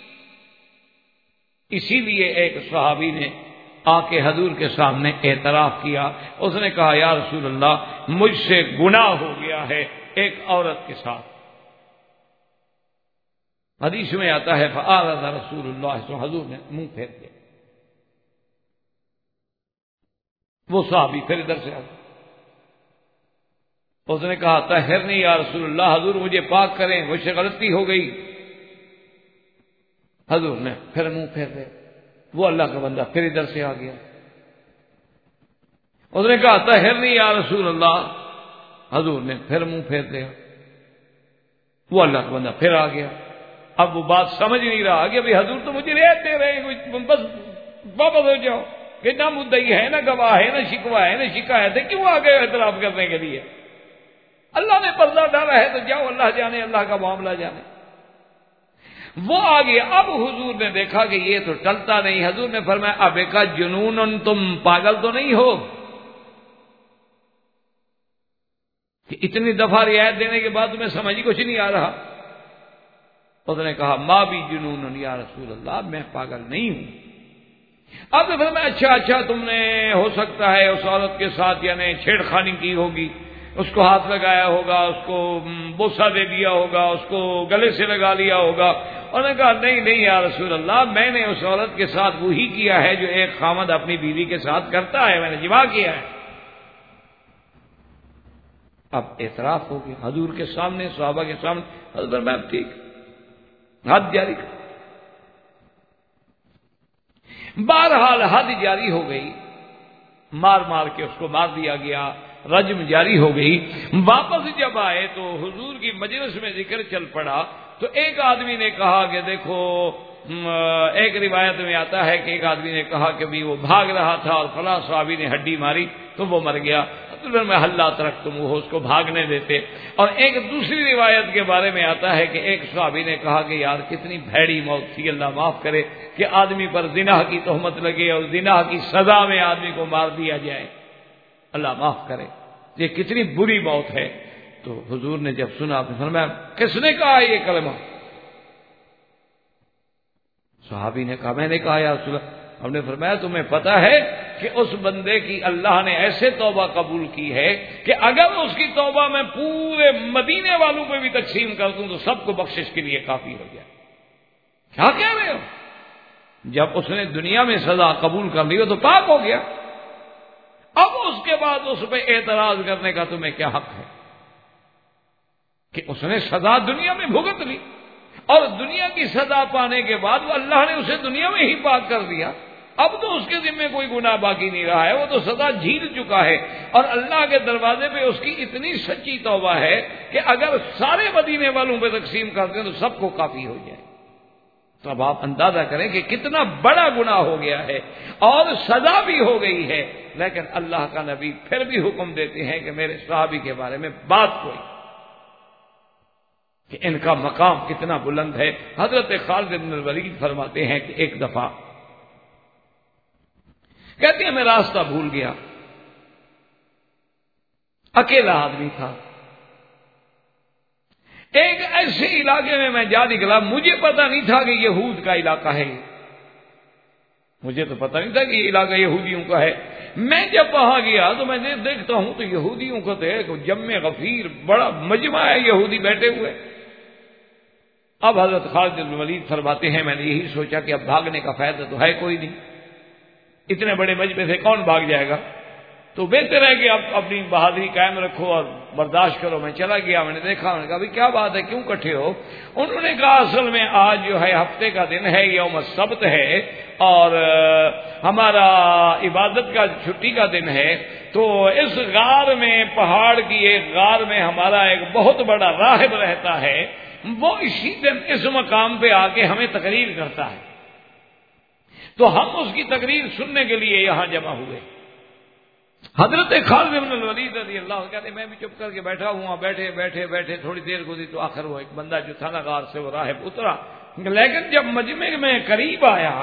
S2: اسی لیے ایک صحابی نے آ کے حضور کے سامنے اعتراف کیا، اس نے کہا یا رسول اللہ مجھ سے گناہ ہو گیا ہے ایک عورت کے ساتھ۔ حدیث میں آتا ہے فأعرض رسول اللہ، تو حضور نے منہ پھیر دیا، وہ صحابی پھر ادھر سے آ گیا، اس نے کہا طہرنی یا رسول اللہ، حضور مجھے پاک کریں، مجھ سے غلطی ہو گئی۔ حضور نے پھر منہ پھیر دیا، وہ اللہ کا بندہ پھر ادھر سے آ گیا، اس نے کہا طہرنی یا رسول اللہ، حضور نے پھر منہ پھیر دیا، وہ اللہ کا بندہ پھر آ گیا۔ اب وہ بات سمجھ نہیں رہا کہ ابھی حضور تو مجھے رعایت دے رہے ہیں، بس واپس ہو جاؤ، کہ نہ مدعی ہے، نہ گواہ ہے، نہ شکوہ ہے، نہ شکایت ہے، کیوں آ گئے اعتراف کرنے کے لیے؟ اللہ نے پردہ ڈالا ہے تو جاؤ، اللہ جانے، اللہ کا معاملہ جانے۔ وہ آگے اب حضور نے دیکھا کہ یہ تو ٹلتا نہیں، حضور نے فرمایا اب کا جنون، تم پاگل تو نہیں ہو کہ اتنی دفعہ رعایت دینے کے بعد تمہیں سمجھ کچھ نہیں آ رہا؟ اس نے کہا ماں بھی جنون یا رسول اللہ، میں پاگل نہیں ہوں۔ اب نے فرمایا اچھا تم نے ہو سکتا ہے اس عورت کے ساتھ یعنی چھیڑ خانی کی ہوگی، اس کو ہاتھ لگایا ہوگا، اس کو بوسہ دے دیا ہوگا، اس کو گلے سے لگا لیا ہوگا۔ انہوں نے کہا نہیں یا رسول اللہ، میں نے اس عورت کے ساتھ وہی کیا ہے جو ایک خامد اپنی بیوی کے ساتھ کرتا ہے، میں نے جماع کیا ہے۔ اب اعتراف ہو گیا حضور کے سامنے، صحابہ کے سامنے، حضرت میں ٹھیک حد جاری کر، بہرحال حد جاری ہو گئی، مار کے اس کو مار دیا گیا، رجم جاری ہو گئی۔ واپس جب آئے تو حضور کی مجلس میں ذکر چل پڑا، تو ایک آدمی نے کہا کہ دیکھو، ایک روایت میں آتا ہے کہ ایک آدمی نے کہا کہ بھی وہ بھاگ رہا تھا اور فلاں صحابی نے ہڈی ماری تو وہ مر گیا، میں حلّہ ترک تم وہ اس کو بھاگنے دیتے۔ اور ایک دوسری روایت کے بارے میں آتا ہے کہ ایک صحابی نے کہا کہ یار کتنی بھیڑی موت تھی، اللہ معاف کرے کہ آدمی پر زنا کی تہمت لگے اور زنا کی سزا میں آدمی کو مار دیا جائے، اللہ معاف کرے، یہ کتنی بری موت ہے۔ تو حضور نے جب سنا آپ نے فرمایا کس نے کہا یہ کلمہ؟ صحابی نے کہا میں نے کہا یا رسول اللہ۔ ہم نے فرمایا تمہیں پتا ہے کہ اس بندے کی اللہ نے ایسے توبہ قبول کی ہے کہ اگر اس کی توبہ میں پورے مدینے والوں پہ بھی تقسیم کر دوں تو سب کو بخشش کے لیے کافی ہو جائے۔ کیا کہہ رہے ہو؟ جب اس نے دنیا میں سزا قبول کر لی ہو تو پاک ہو گیا، اب اس کے بعد اس پہ اعتراض کرنے کا تمہیں کیا حق ہے کہ اس نے سزا دنیا میں بھگت لی اور دنیا کی سزا پانے کے بعد وہ اللہ نے اسے دنیا میں ہی پاک کر دیا، اب تو اس کے ذمہ کوئی گناہ باقی نہیں رہا ہے، وہ تو سزا جھیل چکا ہے اور اللہ کے دروازے پہ اس کی اتنی سچی توبہ ہے کہ اگر سارے مدینے والوں پہ تقسیم کر دیں تو سب کو کافی ہو جائے۔ تو اب آپ اندازہ کریں کہ کتنا بڑا گناہ ہو گیا ہے اور سزا بھی ہو گئی ہے، لیکن اللہ کا نبی پھر بھی حکم دیتے ہیں کہ میرے صحابی کے بارے میں بات کوئی کہ ان کا مقام کتنا بلند ہے۔ حضرت خالد بن الولید فرماتے ہیں کہ ایک دفعہ کہتے ہیں میں راستہ بھول گیا، اکیلا آدمی تھا، ایک ایسے علاقے میں جا نکلا، مجھے پتا نہیں تھا کہ یہود کا علاقہ ہے، مجھے تو پتا نہیں تھا کہ یہ علاقہ یہودیوں کا ہے۔ میں جب وہاں گیا تو میں دیکھتا ہوں تو یہودیوں کا تو ایک جمع غفیر بڑا مجمع ہے، یہودی بیٹھے ہوئے۔ اب حضرت خالد بن ولید فرماتے ہیں میں نے یہی سوچا کہ اب بھاگنے کا فائدہ تو ہے کوئی نہیں، اتنے بڑے مجمع سے کون بھاگ جائے گا، تو بہتر ہے کہ اب اپنی بہادری قائم رکھو اور برداشت کرو۔ میں چلا گیا، میں نے دیکھا، میں نے کہا بھائی کیا بات ہے، کیوں اکٹھے ہو؟ انہوں نے کہا اصل میں آج جو ہے ہفتے کا دن ہے، یوم السبت ہے اور ہمارا عبادت کا چھٹی کا دن ہے، تو اس غار میں، پہاڑ کی ایک غار میں ہمارا ایک بہت بڑا راہب رہتا ہے، وہ اسی دن اس مقام پہ آ کے ہمیں تقریر کرتا ہے، تو ہم اس کی تقریر سننے کے لیے یہاں جمع ہوئے۔ حضرت خالد بن الولید رضی اللہ عنہ کہتے میں بھی چپ کر کے بیٹھا ہوا، بیٹھے بیٹھے بیٹھے تھوڑی دیر گزری تو آخر وہ ایک بندہ جو تھا نا غار سے، وہ راہب اترا، لیکن جب مجمع میں قریب آیا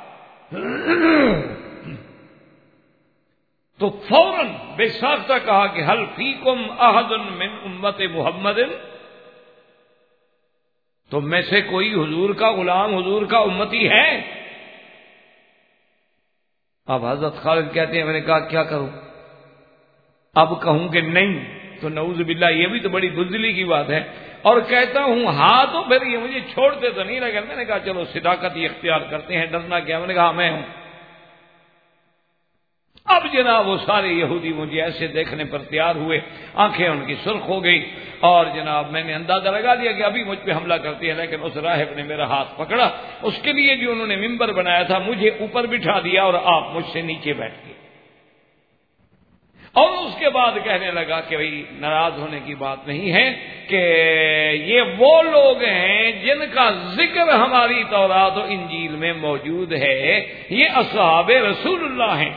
S2: تو فوراً بے ساختہ کہا کہ هل فیکم احد من امت محمد، تم میں سے کوئی حضور کا غلام، حضور کا امتی ہے؟ اب حضرت خالد کہتے ہیں میں نے کہا کیا کروں، اب کہوں کہ نہیں تو نعوذ باللہ یہ بھی تو بڑی بزدلی کی بات ہے، اور کہتا ہوں ہاں تو پھر یہ مجھے چھوڑتے تو نہیں، لیکن میں نے کہا چلو صداقت ہی اختیار کرتے ہیں، ڈرنا کیا، میں نے کہا میں ہوں۔ اب جناب وہ سارے یہودی مجھے ایسے دیکھنے پر تیار ہوئے، آنکھیں ان کی سرخ ہو گئی، اور جناب میں نے اندازہ لگا دیا کہ ابھی مجھ پہ حملہ کرتی ہے، لیکن اس راہب نے میرا ہاتھ پکڑا، اس کے لیے جو انہوں نے ممبر بنایا تھا مجھے اوپر بٹھا دیا اور آپ مجھ سے نیچے بیٹھ گئے، اور اس کے بعد کہنے لگا کہ بھئی ناراض ہونے کی بات نہیں ہے کہ یہ وہ لوگ ہیں جن کا ذکر ہماری تورات و انجیل میں موجود ہے، یہ اصحاب رسول اللہ ہیں۔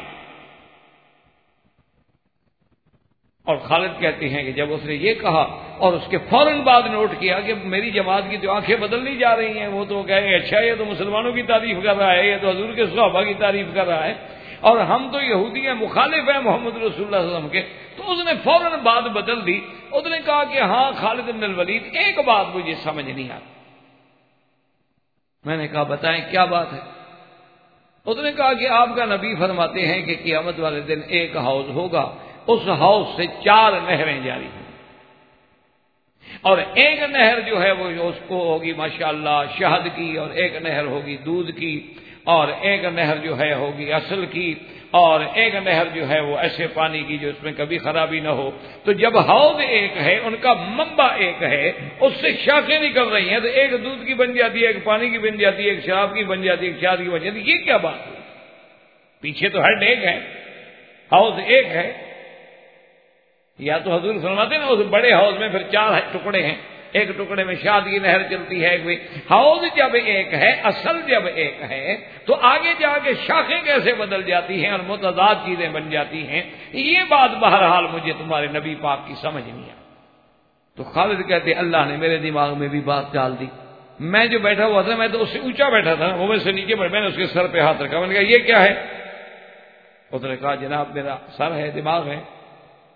S2: اور خالد کہتے ہیں کہ جب اس نے یہ کہا اور اس کے فوراً بعد نوٹ کیا کہ میری جماعت کی جو آنکھیں بدلنی جا رہی ہیں، وہ تو کہیں اچھا یہ تو مسلمانوں کی تعریف کر رہا ہے، یہ تو حضور کے صحابہ کی تعریف کر رہا ہے، اور ہم تو یہودی ہیں، مخالف ہیں محمد رسول اللہ صلی اللہ علیہ وسلم کے، تو اس نے فوراً بات بدل دی، اس نے کہا کہ ہاں خالد بن الولید ایک بات مجھے سمجھ نہیں آتی۔ میں نے کہا بتائیں کیا بات ہے؟ اس نے کہا کہ آپ کا نبی فرماتے ہیں کہ قیامت والے دن ایک حوض ہوگا، اس حوض سے 4 نہریں جاری ہیں، اور ایک نہر جو ہے وہ اس کو ہوگی ماشاءاللہ شہد کی، اور ایک نہر ہوگی دودھ کی، اور ایک نہر جو ہے ہوگی اصل کی، اور ایک نہر جو ہے وہ ایسے پانی کی جو اس میں کبھی خرابی نہ ہو۔ تو جب حوض ایک ہے، ان کا منبع ایک ہے، اس سے شاخیں نکل رہی ہیں، تو ایک دودھ کی بن جاتی ہے، ایک پانی کی بن جاتی ہے، ایک شراب کی بن جاتی ہے، ایک شہد کی بن جاتی ہے، یہ کیا بات ہے؟ پیچھے تو ہیڈ ایک ہے، حوض ایک ہے، یا تو حضور فرماتے ہیں نا اس بڑے حوض میں پھر 4 ٹکڑے ہیں، ایک ٹکڑے میں شاد کی نہر چلتی ہے، حوض جب ایک ہے، اصل جب ایک ہے، تو آگے جا کے شاخیں کیسے بدل جاتی ہیں اور متضاد چیزیں بن جاتی ہیں؟ یہ بات بہرحال مجھے تمہارے نبی پاک کی سمجھ نہیں آئی۔ تو خالد کہتے اللہ نے میرے دماغ میں بھی بات ڈال دی، میں جو بیٹھا ہوا تھا میں تو اس سے اونچا بیٹھا تھا، وہ میں سے نیچے بیٹھا، میں نے اس کے سر پہ ہاتھ رکھا، میں نے کہا یہ کیا ہے؟ اس نے کہا جناب میرا سر ہے، دماغ ہے۔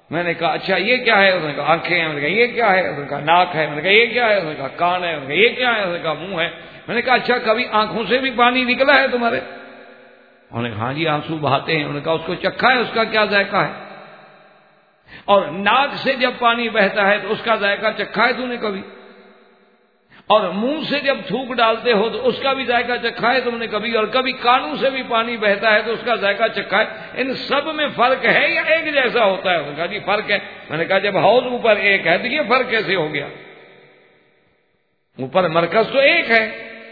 S2: میں نے کہا اچھا یہ کیا ہے؟ انہوں نے کہا آنکھیں ہیں. میں نے کہا یہ کیا ہے؟ انہوں نے کہا ناک ہے. میں نے کہا یہ کیا ہے؟ انہوں نے کہا کان ہے. انہوں نے کہا یہ کیا ہے؟ انہوں نے کہا منہ ہے. میں نے کہا اچھا کبھی آنکھوں سے بھی پانی نکلا ہے تمہارے؟ انہوں نے کہا ہاں جی آنسو بہاتے ہیں. انہوں نے کہا اس کو چکھا ہے، اس کا کیا ذائقہ ہے؟ اور ناک سے جب پانی بہتا ہے تو اس کا ذائقہ چکھا ہے تو نے کبھی؟ اور منہ سے جب تھوک ڈالتے ہو تو اس کا بھی ذائقہ چکھا ہے تم نے کبھی؟ اور کبھی کانوں سے بھی پانی بہتا ہے تو اس کا ذائقہ چکھا ہے. ان سب میں فرق ہے یا ایک جیسا ہوتا ہے؟ انہوں نے کہا جی فرق ہے. میں نے کہا جب حوض اوپر ایک ہے تو یہ فرق کیسے ہو گیا؟ اوپر مرکز تو ایک ہے،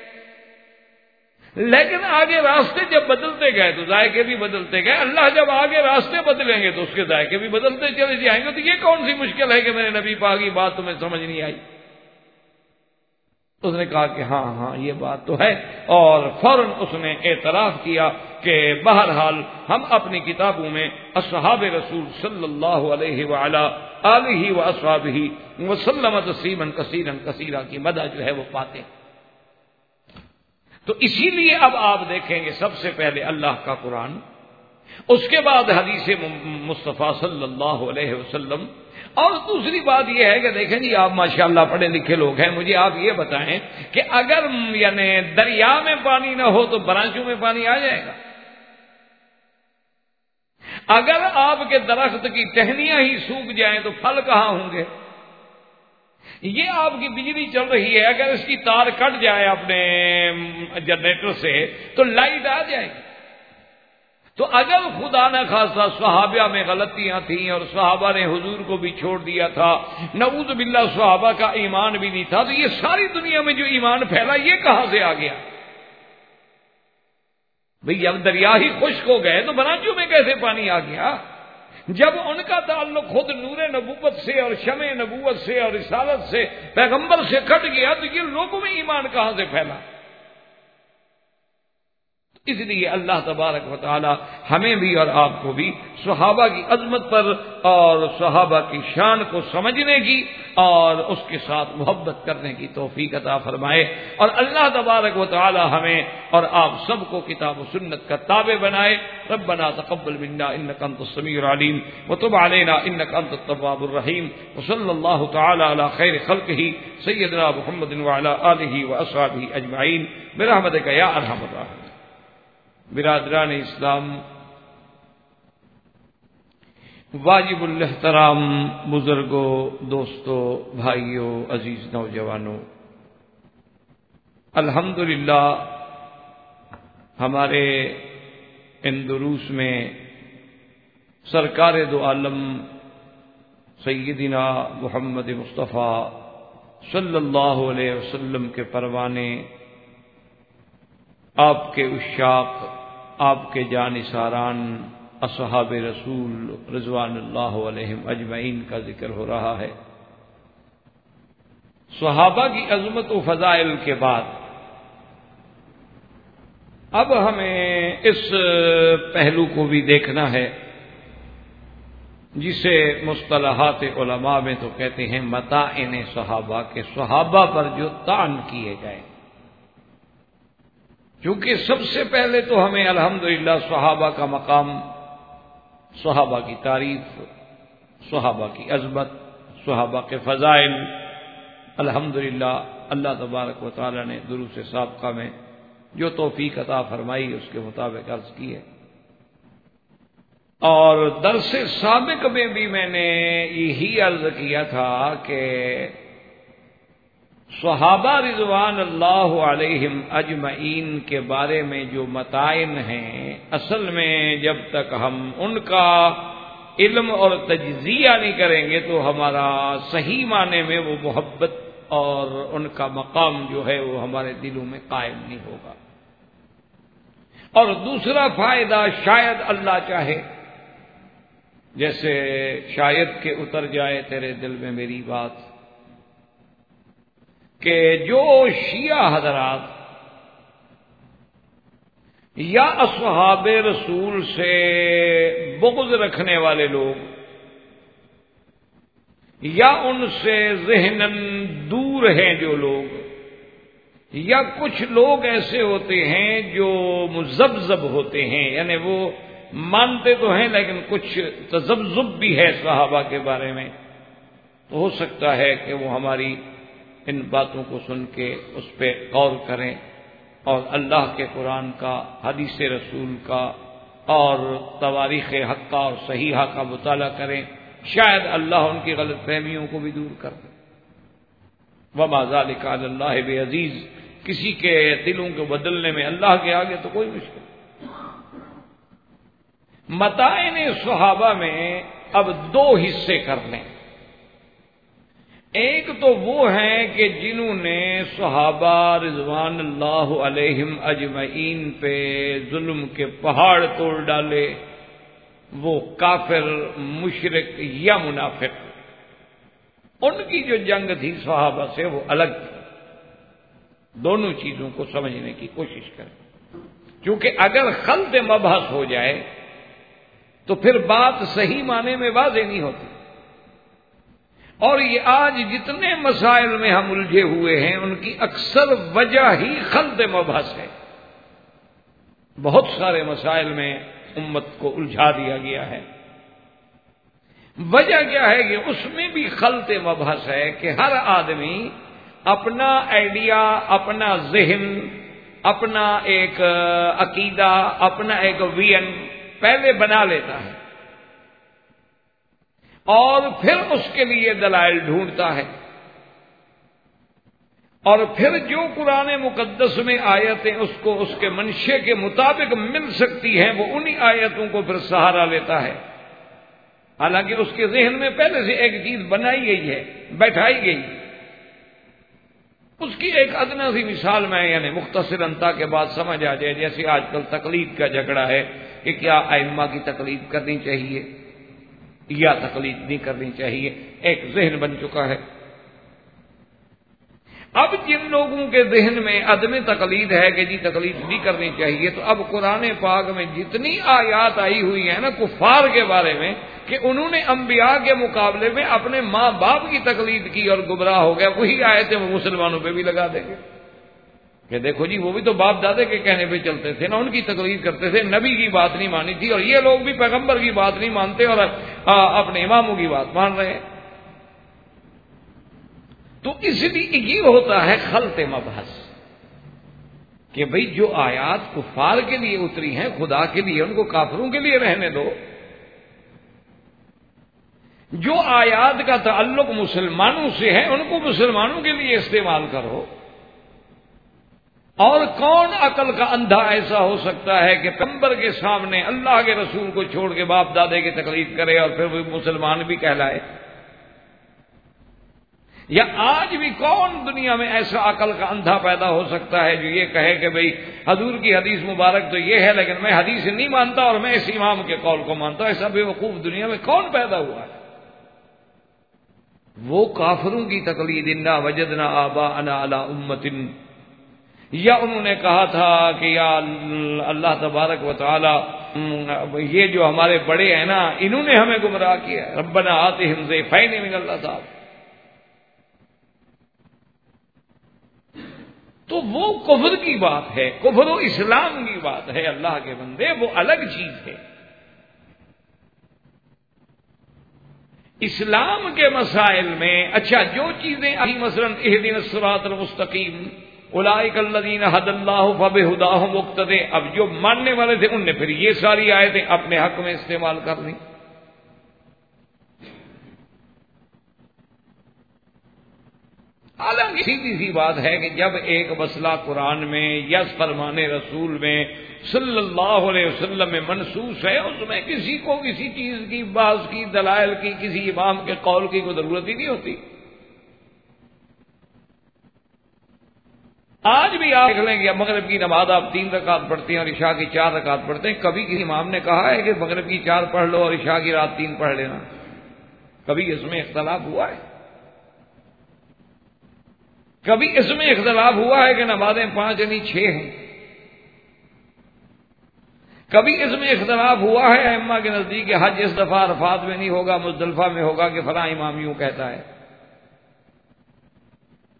S2: لیکن آگے راستے جب بدلتے گئے تو ذائقے بھی بدلتے گئے. اللہ جب آگے راستے بدلیں گے تو اس کے ذائقے بھی بدلتے چلے جائیں گے. تو یہ کون سی مشکل ہے کہ میرے نبی پاک کی بات تمہیں سمجھ نہیں آئی؟ اس نے کہا کہ ہاں ہاں یہ بات تو ہے. اور فوراً اس نے اعتراف کیا کہ بہرحال ہم اپنی کتابوں میں اصحاب رسول صلی اللہ علیہ وعلی آلہ واصحابہ وسلم تسلیما کثیرا کثیرا کی مدح جو ہے وہ پاتے ہیں. تو اسی لیے اب آپ دیکھیں گے سب سے پہلے اللہ کا قرآن، اس کے بعد حدیث مصطفیٰ صلی اللہ علیہ وسلم. اور دوسری بات یہ ہے کہ دیکھیں جی آپ ماشاءاللہ پڑھے لکھے لوگ ہیں، مجھے آپ یہ بتائیں کہ اگر یعنی دریا میں پانی نہ ہو تو برانچوں میں پانی آ جائے گا؟ اگر آپ کے درخت کی ٹہنیاں ہی سوکھ جائیں تو پھل کہاں ہوں گے؟ یہ آپ کی بجلی چل رہی ہے، اگر اس کی تار کٹ جائے اپنے جنریٹر سے تو لائٹ آ جائے گی. تو اگر خدا نہ خاصا صحابہ میں غلطیاں تھیں اور صحابہ نے حضور کو بھی چھوڑ دیا تھا، نعوذ باللہ صحابہ کا ایمان بھی نہیں تھا، تو یہ ساری دنیا میں جو ایمان پھیلا یہ کہاں سے آ گیا؟ بھئی اب دریا ہی خشک ہو گئے تو برانچوں میں کیسے پانی آ گیا؟ جب ان کا تعلق خود نور نبوت سے اور شمع نبوت سے اور رسالت سے پیغمبر سے کٹ گیا تو یہ لوگوں میں ایمان کہاں سے پھیلا؟ اس لیے اللہ تبارک و تعالی ہمیں بھی اور آپ کو بھی صحابہ کی عظمت پر اور صحابہ کی شان کو سمجھنے کی اور اس کے ساتھ محبت کرنے کی توفیق عطا فرمائے. اور اللہ تبارک و تعالی ہمیں اور آپ سب کو کتاب و سنت کا تابع بنائے. ربنا تقبل منا انك انت السميع العليم وتب علينا انك انت التواب الرحيم وصلى الله تعالى على خير خلقه سيدنا محمد وعلى اله واصحابه اجمعين برحمتك يا ارحم الراحمين. برادران اسلام، واجب الاحترام بزرگوں، دوستوں، بھائیوں، عزیز نوجوانوں، الحمدللہ ہمارے ان دروس میں سرکار دو عالم سیدنا محمد مصطفیٰ صلی اللہ علیہ وسلم کے پروانے، آپ کے عشاق، آپ کے جانثاران اصحاب رسول رضوان اللہ علیہم اجمعین کا ذکر ہو رہا ہے. صحابہ کی عظمت و فضائل کے بعد اب ہمیں اس پہلو کو بھی دیکھنا ہے جسے مصطلحات علماء میں تو کہتے ہیں مطاعن صحابہ، کے صحابہ پر جو طعن کیے گئے. کیونکہ سب سے پہلے تو ہمیں الحمدللہ صحابہ کا مقام، صحابہ کی تعریف، صحابہ کی عظمت، صحابہ کے فضائل الحمدللہ اللہ تبارک و تعالی نے دروس سابقہ میں جو توفیق عطا فرمائی اس کے مطابق عرض کی ہے. اور درس سابق میں بھی میں نے یہی عرض کیا تھا کہ صحابہ رضوان اللہ علیہم اجمعین کے بارے میں جو متائن ہیں، اصل میں جب تک ہم ان کا علم اور تجزیہ نہیں کریں گے تو ہمارا صحیح معنی میں وہ محبت اور ان کا مقام جو ہے وہ ہمارے دلوں میں قائم نہیں ہوگا. اور دوسرا فائدہ شاید اللہ چاہے، جیسے شاید کہ اتر جائے تیرے دل میں میری بات، کہ جو شیعہ حضرات یا اصحاب رسول سے بغض رکھنے والے لوگ یا ان سے ذہناً دور ہیں جو لوگ، یا کچھ لوگ ایسے ہوتے ہیں جو مذبذب ہوتے ہیں، یعنی وہ مانتے تو ہیں لیکن کچھ تذبذب بھی ہے صحابہ کے بارے میں، تو ہو سکتا ہے کہ وہ ہماری ان باتوں کو سن کے اس پہ غور کریں اور اللہ کے قرآن کا، حدیث رسول کا اور تواریخ حقہ اور صحیحہ کا مطالعہ کریں، شاید اللہ ان کی غلط فہمیوں کو بھی دور کر دے۔ وما ذلک علی اللہ بعزیز، کسی کے دلوں کو بدلنے میں اللہ کے آگے تو کوئی مشکل۔ متائن صحابہ میں اب دو حصے کر لیں۔ ایک تو وہ ہیں کہ جنہوں نے صحابہ رضوان اللہ علیہم اجمعین پہ ظلم کے پہاڑ توڑ ڈالے، وہ کافر، مشرک یا منافق، ان کی جو جنگ تھی صحابہ سے وہ الگ تھی۔ دونوں چیزوں کو سمجھنے کی کوشش کریں، کیونکہ اگر خلط مبحث ہو جائے تو پھر بات صحیح معنی میں واضح نہیں ہوتی۔ اور یہ آج جتنے مسائل میں ہم الجھے ہوئے ہیں ان کی اکثر وجہ ہی خلط مبحث ہے۔ بہت سارے مسائل میں امت کو الجھا دیا گیا ہے۔ وجہ کیا ہے کہ اس میں بھی خلط مبحث ہے کہ ہر آدمی اپنا آئیڈیا، اپنا ذہن، اپنا ایک عقیدہ، اپنا ایک ویژن پہلے بنا لیتا ہے اور پھر اس کے لیے دلائل ڈھونڈتا ہے، اور پھر جو قرآن مقدس میں آیتیں اس کو اس کے منشے کے مطابق مل سکتی ہیں وہ انہی آیتوں کو پھر سہارا لیتا ہے، حالانکہ اس کے ذہن میں پہلے سے ایک چیز بنائی گئی ہے، بیٹھائی گئی۔ اس کی ایک ادنا سی مثال میں یعنی مختصراً تاکہ بات سمجھ آ جائے، جیسے آج کل تقلید کا جھگڑا ہے کہ کیا ائمہ کی تقلید کرنی چاہیے یا تقلید نہیں کرنی چاہیے، ایک ذہن بن چکا ہے۔ اب جن لوگوں کے ذہن میں عدم تقلید ہے کہ جی تقلید نہیں کرنی چاہیے، تو اب قرآن پاک میں جتنی آیات آئی ہوئی ہیں نا کفار کے بارے میں کہ انہوں نے انبیاء کے مقابلے میں اپنے ماں باپ کی تقلید کی اور گمراہ ہو گیا، وہی آیتیں وہ مسلمانوں پہ بھی لگا دیں گے کہ دیکھو جی وہ بھی تو باپ دادے کے کہنے پہ چلتے تھے نا، ان کی تقلید کرتے تھے، نبی کی بات نہیں مانی تھی، اور یہ لوگ بھی پیغمبر کی بات نہیں مانتے اور اپنے اماموں کی بات مان رہے ہیں۔ تو اس لیے یہ ہوتا ہے خلط مبحث کہ بھئی جو آیات کفار کے لیے اتری ہیں خدا کے لیے ان کو کافروں کے لیے رہنے دو، جو آیات کا تعلق مسلمانوں سے ہے ان کو مسلمانوں کے لیے استعمال کرو۔ اور کون عقل کا اندھا ایسا ہو سکتا ہے کہ پیغمبر کے سامنے اللہ کے رسول کو چھوڑ کے باپ دادے کی تقلید کرے اور پھر وہ مسلمان بھی کہلائے؟ یا آج بھی کون دنیا میں ایسا عقل کا اندھا پیدا ہو سکتا ہے جو یہ کہے کہ بھئی حضور کی حدیث مبارک تو یہ ہے لیکن میں حدیث نہیں مانتا اور میں اس امام کے قول کو مانتا ہوں؟ ایسا بے وقوف دنیا میں کون پیدا ہوا ہے؟ وہ کافروں کی تقلید انا وجدنا آباءنا علی امۃ، یا انہوں نے کہا تھا کہ یا اللہ تبارک و تعالی یہ جو ہمارے بڑے ہیں نا انہوں نے ہمیں گمراہ کیا، ربنا آتہم ضعفین من العذاب۔ تو وہ کفر کی بات ہے، کفر و اسلام کی بات ہے، اللہ کے بندے وہ الگ چیز ہے۔ اسلام کے مسائل میں اچھا جو چیزیں مثلا اہدنا الصراط المستقیم اولئک الذین ھدی اللہ فبہداہ مقتدی، اب جو ماننے والے تھے ان نے پھر یہ ساری آیتیں اپنے حق میں استعمال کر لی۔ حالانکہ سیدھی سی بات ہے کہ جب ایک مسئلہ قرآن میں یا فرمان رسول میں صلی اللہ علیہ وسلم میں منصوص ہے، اس میں کسی کو کسی چیز کی، بعض کی، دلائل کی، کسی امام کے قول کی کوئی ضرورت ہی نہیں ہوتی۔ آج بھی آپ دیکھ لیں کہ مغرب کی نماز آپ 3 رکعت پڑھتے ہیں اور عشاء کی 4 رکعت پڑھتے ہیں، کبھی کسی امام نے کہا ہے کہ مغرب کی 4 پڑھ لو اور عشاء کی رات 3 پڑھ لینا؟ کبھی اس میں اختلاف ہوا ہے؟ کبھی اس میں اختلاف ہوا ہے کہ نمازیں 5 یعنی 6 ہیں؟ کبھی اس میں اختلاف ہوا ہے ائمہ کے نزدیک کہ حج اس دفعہ عرفات میں نہیں ہوگا مزدلفہ میں ہوگا کہ فلاں امام یوں کہتا ہے؟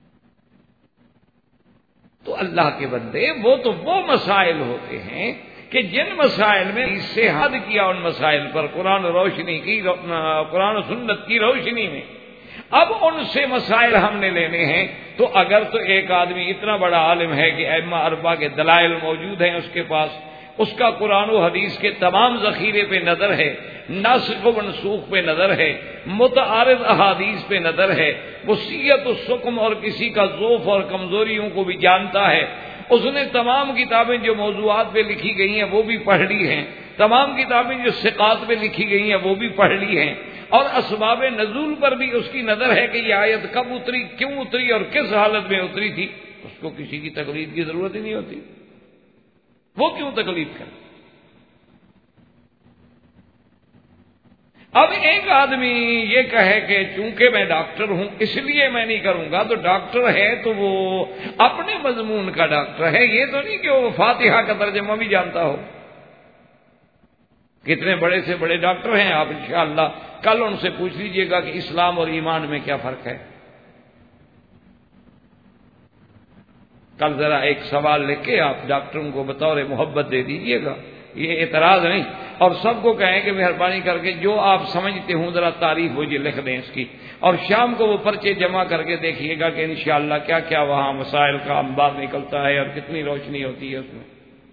S2: تو اللہ کے بندے وہ مسائل ہوتے ہیں کہ جن مسائل میں اس سے حد کیا ان مسائل پر قرآن و سنت کی روشنی میں، اب ان سے مسائل ہم نے لینے ہیں، تو اگر تو ایک آدمی اتنا بڑا عالم ہے کہ ائمہ اربعہ کے دلائل موجود ہیں اس کے پاس، اس کا قرآن و حدیث کے تمام ذخیرے پہ نظر ہے، ناسخ و منسوخ پہ نظر ہے، متعارض احادیث پہ نظر ہے، وصیت و سقم اور کسی کا ضعف اور کمزوریوں کو بھی جانتا ہے، اس نے تمام کتابیں جو موضوعات پہ لکھی گئی ہیں وہ بھی پڑھ لی ہیں، تمام کتابیں جو ثقات پہ لکھی گئی ہیں وہ بھی پڑھ لی ہیں، اور اسباب نزول پر بھی اس کی نظر ہے کہ یہ آیت کب اتری، کیوں اتری اور کس حالت میں اتری تھی، اس کو کسی کی تقلید کی ضرورت ہی نہیں ہوتی، وہ کیوں تقلید کرے؟ اب ایک آدمی یہ کہے کہ چونکہ میں ڈاکٹر ہوں اس لیے میں نہیں کروں گا، تو ڈاکٹر ہے تو وہ اپنے مضمون کا ڈاکٹر ہے، یہ تو نہیں کہ وہ فاتحہ کا ترجمہ بھی جانتا ہو۔ کتنے بڑے سے بڑے ڈاکٹر ہیں، آپ انشاءاللہ کل ان سے پوچھ لیجئے گا کہ اسلام اور ایمان میں کیا فرق ہے۔ کل ذرا ایک سوال لکھ کے آپ ڈاکٹروں کو بطور محبت دے دیجئے گا، یہ اعتراض نہیں، اور سب کو کہیں کہ مہربانی کر کے جو آپ سمجھتے ہوں ذرا تعریف مجھے لکھ دیں اس کی، اور شام کو وہ پرچے جمع کر کے دیکھیے گا کہ انشاءاللہ کیا کیا وہاں مسائل کا انبار نکلتا ہے اور کتنی روشنی ہوتی ہے اس میں۔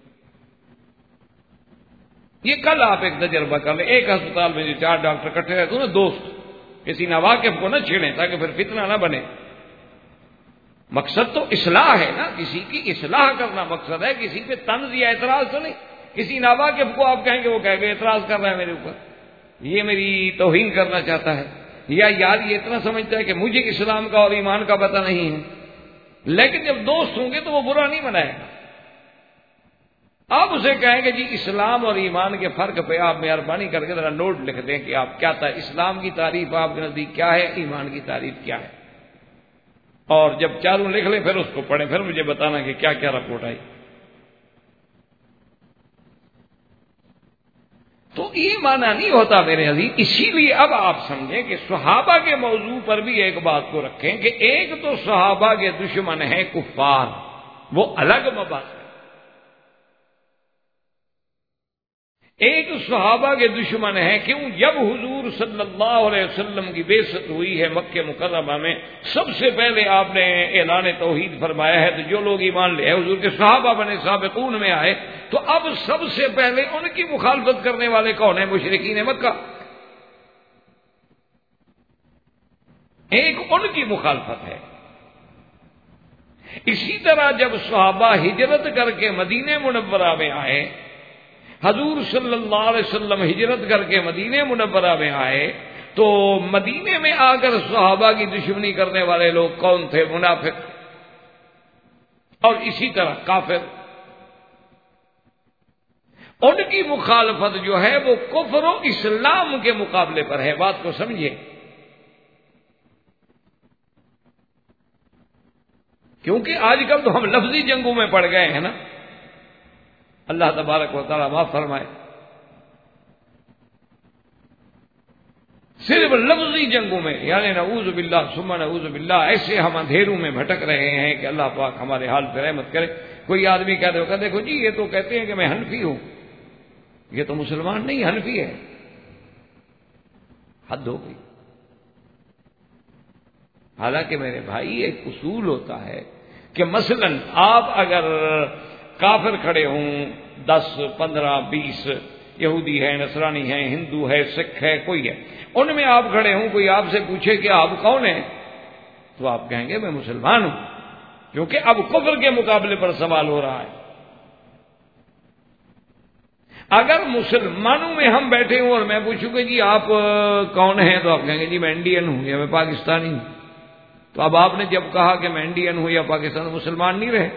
S2: یہ کل آپ ایک تجربہ کر لیں، ایک ہسپتال میں جو 4 ڈاکٹر اکٹھے رہتے ہیں نا دوست، کسی ناواقف کو نہ چھیڑیں تاکہ پھر فتنہ نہ بنے۔ مقصد تو اصلاح ہے نا، کسی کی اصلاح کرنا مقصد ہے، کسی پہ طنز یا اعتراض تو نہیں۔ کسی ناواقف کو آپ کہیں گے وہ کہے گا اعتراض کر رہا ہے میرے اوپر، یہ میری توہین کرنا چاہتا ہے، یا یار یہ اتنا سمجھتا ہے کہ مجھے اسلام کا اور ایمان کا پتہ نہیں ہے۔ لیکن جب دوست ہوں گے تو وہ برا نہیں منائے گا۔ آپ اسے کہیں گے جی اسلام اور ایمان کے فرق پہ آپ مہربانی کر کے ذرا نوٹ لکھ دیں کہ آپ کیا تھا، اسلام کی تعریف آپ کے نزدیک کیا ہے، ایمان کی تعریف کیا ہے، اور جب چاروں لکھ لیں پھر اس کو پڑھیں، پھر مجھے بتانا کہ کیا کیا رپورٹ آئی۔ تو یہ معنی نہیں ہوتا میرے عزیز، اسی لیے اب آپ سمجھیں کہ صحابہ کے موضوع پر بھی ایک بات کو رکھیں کہ ایک تو صحابہ کے دشمن ہیں کفار، وہ الگ مباحث ہے، ایک صحابہ کے دشمن ہیں، کیوں؟ جب حضور صلی اللہ علیہ وسلم کی بعثت ہوئی ہے مکہ مکرمہ میں، سب سے پہلے آپ نے اعلان توحید فرمایا ہے، تو جو لوگ ایمان لے آئے حضور کے صحابہ بنے سابقون میں آئے، تو اب سب سے پہلے ان کی مخالفت کرنے والے کون ہیں؟ مشرکین مکہ۔ ایک ان کی مخالفت ہے۔ اسی طرح جب صحابہ ہجرت کر کے مدینہ منورہ میں آئے، حضور صلی اللہ علیہ وسلم ہجرت کر کے مدینہ منورہ میں آئے، تو مدینے میں آ کر صحابہ کی دشمنی کرنے والے لوگ کون تھے؟ منافق، اور اسی طرح کافر۔ ان کی مخالفت جو ہے وہ کفر و اسلام کے مقابلے پر ہے، بات کو سمجھیے۔ کیونکہ آج کل تو ہم لفظی جنگوں میں پڑ گئے ہیں نا، اللہ تبارک و تعالیٰ معاف فرمائے، صرف لفظی جنگوں میں، یعنی نعوذ باللہ ثم نعوذ باللہ، ایسے ہم اندھیروں میں بھٹک رہے ہیں کہ اللہ پاک ہمارے حال پہ رحمت کرے۔ کوئی آدمی کہتے ہوگا دیکھو جی یہ تو کہتے ہیں کہ میں حنفی ہوں، یہ تو مسلمان نہیں حنفی ہے، حد ہو گئی۔ حالانکہ میرے بھائی ایک اصول ہوتا ہے کہ مثلا آپ اگر کافر کھڑے ہوں 10 15 20 یہودی ہے، نصرانی ہے، ہندو ہے، سکھ ہے، کوئی ہے، ان میں آپ کھڑے ہوں، کوئی آپ سے پوچھے کہ آپ کون ہیں، تو آپ کہیں گے میں مسلمان ہوں، کیونکہ اب کفر کے مقابلے پر سوال ہو رہا ہے۔ اگر مسلمانوں میں ہم بیٹھے ہوں اور میں پوچھوں کہ جی آپ کون ہیں، تو آپ کہیں گے جی میں انڈین ہوں یا میں پاکستانی ہوں۔ تو اب آپ نے جب کہا کہ میں انڈین ہوں یا پاکستانی، مسلمان نہیں رہے۔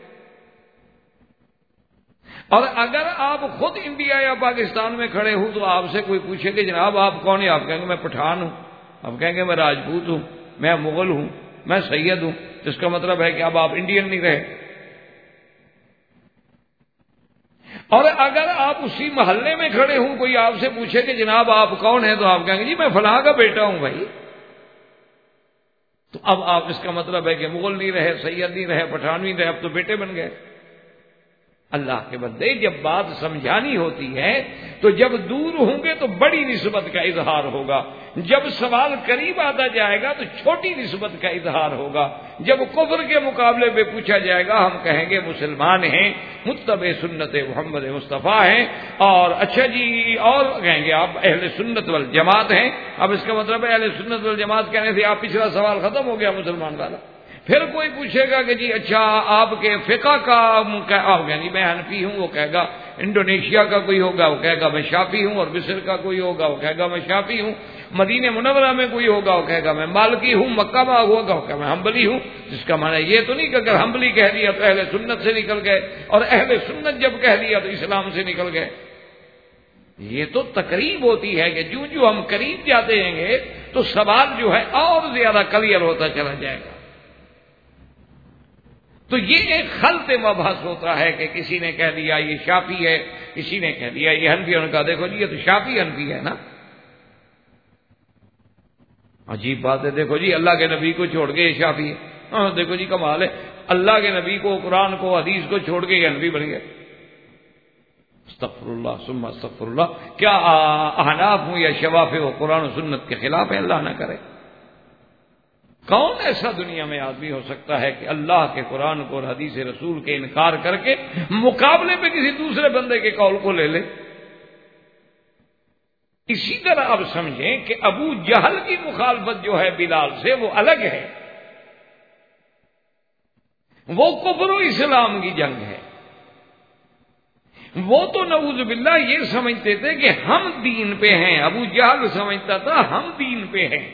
S2: اور اگر آپ خود انڈیا یا پاکستان میں کھڑے ہوں تو آپ سے کوئی پوچھے کہ جناب آپ کون ہیں، آپ کہیں گے میں پٹھان ہوں، آپ کہیں گے میں راجپوت ہوں، میں مغل ہوں، میں سید ہوں، جس کا مطلب ہے کہ اب آپ انڈین نہیں رہے۔ اور اگر آپ اسی محلے میں کھڑے ہوں، کوئی آپ سے پوچھے کہ جناب آپ کون ہیں، تو آپ کہیں گے جی میں فلاں کا بیٹا ہوں بھائی، تو اب آپ اس کا مطلب ہے کہ مغل نہیں رہے، سید نہیں رہے، پٹھان نہیں رہے، اب تو بیٹے بن گئے۔ اللہ کے بندے، جب بات سمجھانی ہوتی ہے تو جب دور ہوں گے تو بڑی نسبت کا اظہار ہوگا، جب سوال قریب آتا جائے گا تو چھوٹی نسبت کا اظہار ہوگا، جب کفر کے مقابلے پہ پوچھا جائے گا ہم کہیں گے مسلمان ہیں، متبع سنت محمد مصطفیٰ ہیں، اور اچھا جی اور کہیں گے آپ اہل سنت والجماعت ہیں۔ اب اس کا مطلب ہے اہل سنت والجماعت کہنے سے آپ پچھلا سوال ختم ہو گیا مسلمان والا۔ پھر کوئی پوچھے گا کہ جی اچھا آپ کے فقہ کا یعنی میں حنفی ہوں، وہ کہے گا انڈونیشیا کا کوئی ہوگا، وہ کہے گا میں شافعی ہوں، اور مصر کا کوئی ہوگا وہ کہے گا میں شافعی ہوں، مدینہ منورہ میں کوئی ہوگا وہ کہے گا میں مالکی ہوں، مکہ میں ہوگا وہ کہے گا میں حنبلی ہوں۔ جس کا معنی یہ تو نہیں کہ اگر حنبلی کہہ دیا تو اہل سنت سے نکل گئے، اور اہل سنت جب کہہ دیا تو اسلام سے نکل گئے۔ یہ تو تقریب ہوتی ہے کہ جو ہم قریب جاتے ہیں گے تو سوال جو ہے اور زیادہ کلیئر ہوتا چلا جائے گا۔ تو یہ ایک خلط مبحث ہوتا ہے کہ کسی نے کہہ دیا یہ شافعی ہے، کسی نے کہہ دیا یہ حنفی، ان کا دیکھو جی یہ تو شافعی حنفی ہے نا۔ عجیب بات ہے، دیکھو جی اللہ کے نبی کو چھوڑ کے یہ شافعی ہے، ہاں دیکھو جی کمال ہے، اللہ کے نبی کو، قرآن کو، حدیث کو چھوڑ کے یہ حنفی بن گئے۔ استغفر اللہ ثم استغفر اللہ۔ کیا احناف ہوں یا شوافع ہو قرآن و سنت کے خلاف ہے؟ اللہ نہ کرے۔ کون ایسا دنیا میں آدمی ہو سکتا ہے کہ اللہ کے قرآن کو اور حدیث رسول کے انکار کر کے مقابلے پہ کسی دوسرے بندے کے قول کو لے لے؟ اسی طرح اب سمجھیں کہ ابو جہل کی مخالفت جو ہے بلال سے وہ الگ ہے، وہ کفر و اسلام کی جنگ ہے۔ وہ تو نعوذ باللہ یہ سمجھتے تھے کہ ہم دین پہ ہیں، ابو جہل سمجھتا تھا ہم دین پہ ہیں،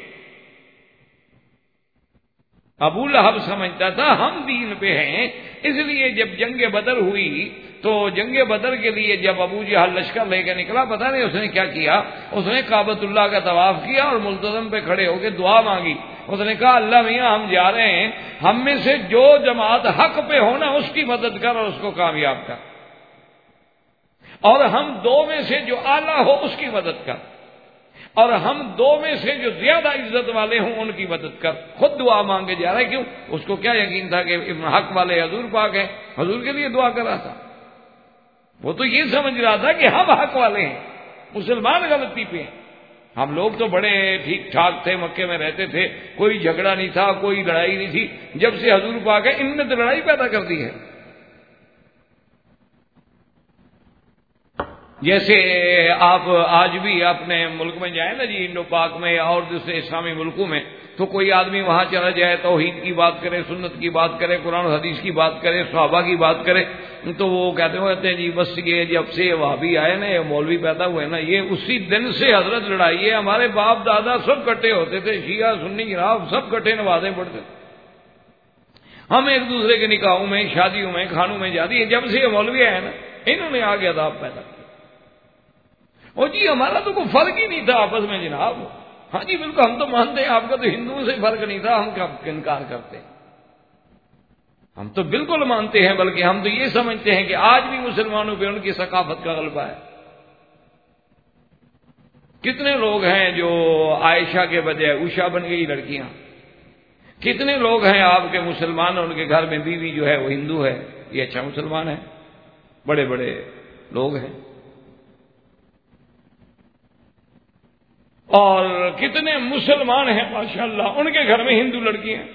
S2: ابو لہب سمجھتا تھا ہم دین پہ ہیں۔ اس لیے جب جنگ بدر ہوئی تو جنگ بدر کے لیے جب ابو جہل لشکر لے کے نکلا، پتہ نہیں اس نے کیا کیا، اس نے کعبۃ اللہ کا طواف کیا اور ملتزم پہ کھڑے ہو کے دعا مانگی۔ اس نے کہا اللہ میاں ہم جا رہے ہیں، ہم میں سے جو جماعت حق پہ ہونا اس کی مدد کر اور اس کو کامیاب کر، اور ہم دو میں سے جو اعلیٰ ہو اس کی مدد کر، اور ہم دو میں سے جو زیادہ عزت والے ہوں ان کی مدد کر۔ خود دعا مانگے جا رہا ہے، کیوں؟ اس کو کیا یقین تھا کہ حق والے حضور پاک ہیں، حضور کے لیے دعا کر رہا تھا۔ وہ تو یہ سمجھ رہا تھا کہ ہم حق والے ہیں، مسلمان غلطی پہ ہیں۔ ہم لوگ تو بڑے ٹھیک ٹھاک تھے، مکے میں رہتے تھے، کوئی جھگڑا نہیں تھا، کوئی لڑائی نہیں تھی۔ جب سے حضور پاک ہے ان نے تو لڑائی پیدا کر دی ہے۔ جیسے آپ آج بھی اپنے ملک میں جائیں نا جی، انڈو پاک میں اور دوسرے اسلامی ملکوں میں، تو کوئی آدمی وہاں چلا جائے، توحید کی بات کرے، سنت کی بات کرے، قرآن و حدیث کی بات کرے، صحابہ کی بات کرے، تو وہ کہتے ہیں جی بس یہ جب سے وہابی آئے نا، یہ مولوی پیدا ہوئے نا، یہ اسی دن سے حضرت لڑائی ہے، ہمارے باپ دادا سب کٹھے ہوتے تھے، شیعہ سنی جناب سب کٹھے نمازیں پڑھتے تھے، ہم ایک دوسرے کے نکاحوں میں، شادیوں میں، کھانوں میں جاتی ہے۔ جب سے یہ مولوی آئے نا انہوں نے آگے عذاب پیدا کیا۔ اور جی ہمارا تو کوئی فرق ہی نہیں تھا آپس میں جناب، ہاں جی بالکل ہم تو مانتے ہیں، آپ کا تو ہندوؤں سے فرق نہیں تھا، ہم کب انکار کرتے ہیں؟ ہم تو بالکل مانتے ہیں، بلکہ ہم تو یہ سمجھتے ہیں کہ آج بھی مسلمانوں پہ ان کی ثقافت کا غلبہ ہے۔ کتنے لوگ ہیں جو عائشہ کے بجائے عائشہ بن گئی لڑکیاں، کتنے لوگ ہیں آپ کے مسلمان اور ان کے گھر میں بیوی جو ہے وہ ہندو ہے، یہ اچھا مسلمان ہے، بڑے بڑے لوگ ہیں۔ اور کتنے مسلمان ہیں ماشاءاللہ ان کے گھر میں ہندو لڑکی ہیں،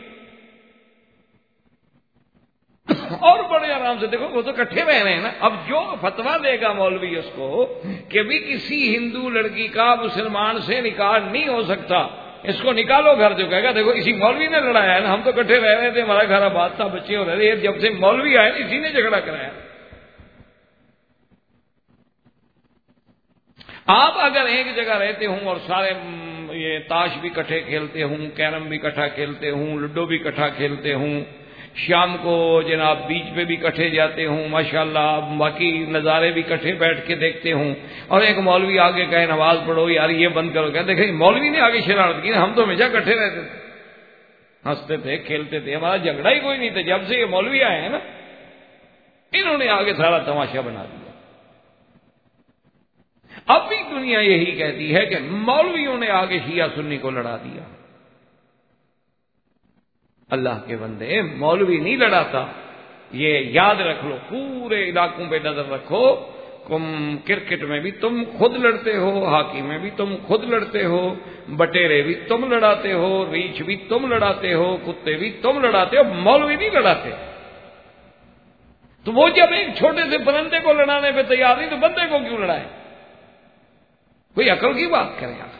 S2: اور بڑے آرام سے، دیکھو وہ تو کٹھے رہ رہے ہیں نا۔ اب جو فتویٰ دے گا مولوی اس کو کہ بھی کسی ہندو لڑکی کا مسلمان سے نکاح نہیں ہو سکتا، اس کو نکالو گھر، جو کہے گا دیکھو اسی مولوی نے لڑایا ہے نا، ہم تو کٹھے رہ رہے تھے، ہمارا گھر آباد تھا، بچے ہو رہے تھے، جب سے مولوی آئے اسی نے جھگڑا کرایا۔ آپ اگر ایک جگہ رہتے ہوں اور سارے یہ تاش بھی کٹھے کھیلتے ہوں، کیرم بھی کٹھا کھیلتے ہوں، لڈو بھی کٹھا کھیلتے ہوں، شام کو جناب بیچ پہ بھی کٹھے جاتے ہوں، ماشاءاللہ باقی نظارے بھی کٹھے بیٹھ کے دیکھتے ہوں، اور ایک مولوی آگے کہے نماز پڑھو یار یہ بند کرو، کہ دیکھیں مولوی نے آگے شرارت کی نا، ہم تو ہمیشہ کٹھے رہتے تھے، ہنستے تھے، کھیلتے تھے، ہمارا جھگڑا ہی کوئی نہیں تھا۔ جب سے یہ مولوی آئے ہیں نا انہوں نے آگے سارا تماشا بنا دیا۔ اب بھی دنیا یہی کہتی ہے کہ مولویوں نے آگے شیعہ سنی کو لڑا دیا۔ اللہ کے بندے، مولوی نہیں لڑاتا، یہ یاد رکھ لو، پورے علاقوں پہ نظر رکھو، کرکٹ میں بھی تم خود لڑتے ہو، ہاکی میں بھی تم خود لڑتے ہو، بٹیرے بھی تم لڑاتے ہو، ریچھ بھی تم لڑاتے ہو، کتے بھی تم لڑاتے ہو، مولوی نہیں لڑاتے۔ تو وہ جب ایک چھوٹے سے پرندے کو لڑانے پہ تیار نہیں تو بندے کو کیوں لڑائے؟ کوئی عقل کی بات کریں آخر۔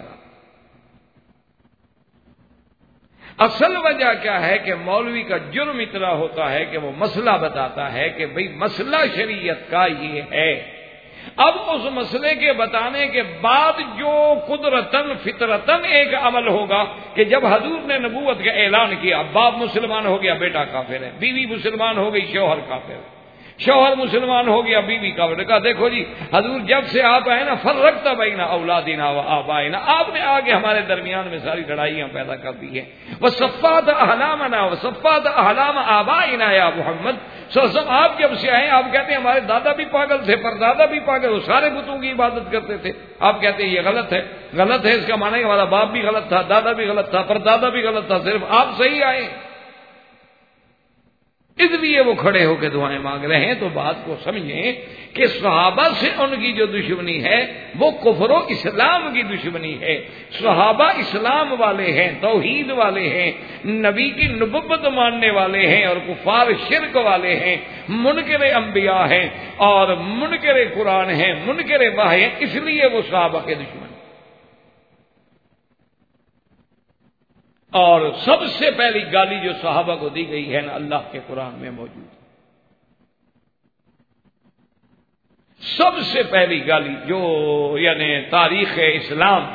S2: اصل وجہ کیا ہے کہ مولوی کا جرم اتنا ہوتا ہے کہ وہ مسئلہ بتاتا ہے کہ بھئی مسئلہ شریعت کا یہ ہے، اب اس مسئلے کے بتانے کے بعد جو قدرتاً فطرتاً ایک عمل ہوگا کہ جب حضور نے نبوت کا اعلان کیا، باپ مسلمان ہو گیا بیٹا کافر ہے، بیوی مسلمان ہو گئی شوہر کافر ہے، شوہر مسلمان ہو گیا بیوی کافر ہے، کہا دیکھو جی حضور جب سے آپ آئے نا فرقت بین اولادنا و آبائنا، آپ نے آگے ہمارے درمیان میں ساری لڑائیاں پیدا کر دی ہیں، وصفات احلامنا وصفات احلام آبائنا یا محمد صلی اللہ علیہ وسلم، آپ جب سے آئے آپ کہتے ہیں ہمارے دادا بھی پاگل تھے، پردادا بھی پاگل، وہ سارے بتوں کی عبادت کرتے تھے، آپ کہتے ہیں یہ غلط ہے، غلط ہے اس کا معنی ہے ہمارا باپ بھی غلط تھا، دادا بھی غلط تھا، پردادا بھی غلط تھا، صرف آپ صحیح آئے، اس لیے وہ کھڑے ہو کے دعائیں مانگ رہے ہیں۔ تو بات کو سمجھیں کہ صحابہ سے ان کی جو دشمنی ہے وہ کفر و اسلام کی دشمنی ہے۔ صحابہ اسلام والے ہیں، توحید والے ہیں، نبی کی نبوت ماننے والے ہیں، اور کفار شرک والے ہیں، منکر انبیاء ہیں اور منکر قرآن ہیں، منکر وحی ہیں، اس لیے وہ صحابہ کے دشمن۔ اور سب سے پہلی گالی جو صحابہ کو دی گئی ہے نا اللہ کے قرآن میں موجود ہے، سب سے پہلی گالی جو یعنی تاریخ اسلام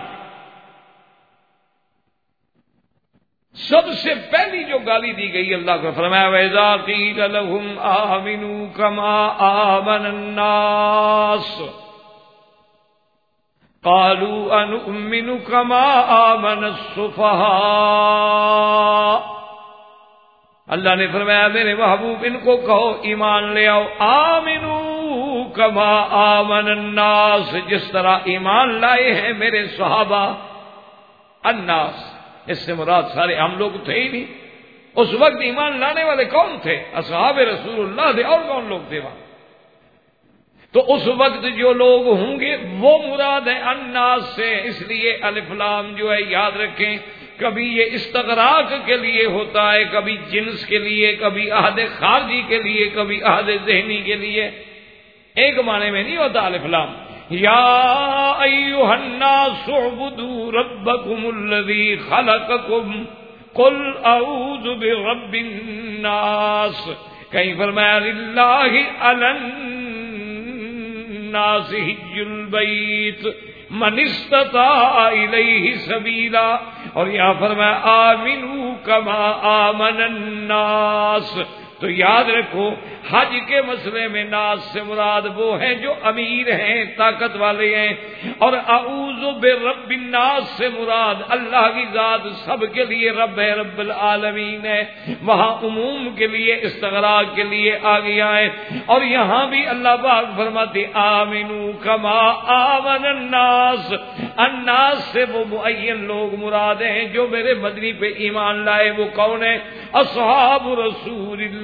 S2: سب سے پہلی جو گالی دی گئی اللہ کو فرمایا وَإِذَا قِيلَ لَهُمْ آمِنُوا كَمَا آمَنَ النَّاسُ قالوا انؤمن كما آمن السفهاء، اللہ نے فرمایا میرے محبوب ان کو کہو ایمان لے آؤ، آمنو کما آمن الناس، جس طرح ایمان لائے ہیں میرے صحابہ، الناس اس سے مراد سارے ہم لوگ تھے ہی نہیں، اس وقت ایمان لانے والے کون تھے؟ اصحاب رسول اللہ تھے، اور کون لوگ تھے وہاں؟ تو اس وقت جو لوگ ہوں گے وہ مراد ہے الناس سے، اس لیے الف لام جو ہے یاد رکھیں، کبھی یہ استغراق کے لیے ہوتا ہے، کبھی جنس کے لیے، کبھی عہد خارجی کے لیے، کبھی عہد ذہنی کے لیے، ایک معنی میں نہیں ہوتا الف لام۔ یا ایھا الناس اعبدوا ربکم الذی خلقکم قل اعوذ برب الناس، کہیں فرمایا للہ الناس حج البیت من استطاع الیہ سبیلا، اور یہاں فرمایا آمنوا کما آمن الناس۔ تو یاد رکھو حج کے مسئلے میں ناس سے مراد وہ ہیں جو امیر ہیں، طاقت والے ہیں، اور اعوذ برب الناس سے مراد اللہ کی ذات سب کے لیے رب ہے، رب العالمین ہے، وہاں عموم کے لیے استغراق کے لیے آ گیا ہے، اور یہاں بھی اللہ پاک فرماتے آمنو کما آمن الناس، الناس سے وہ معین لوگ مراد ہیں جو میرے مدنی پہ ایمان لائے، وہ کون ہیں؟ اصحاب رسول اللہ،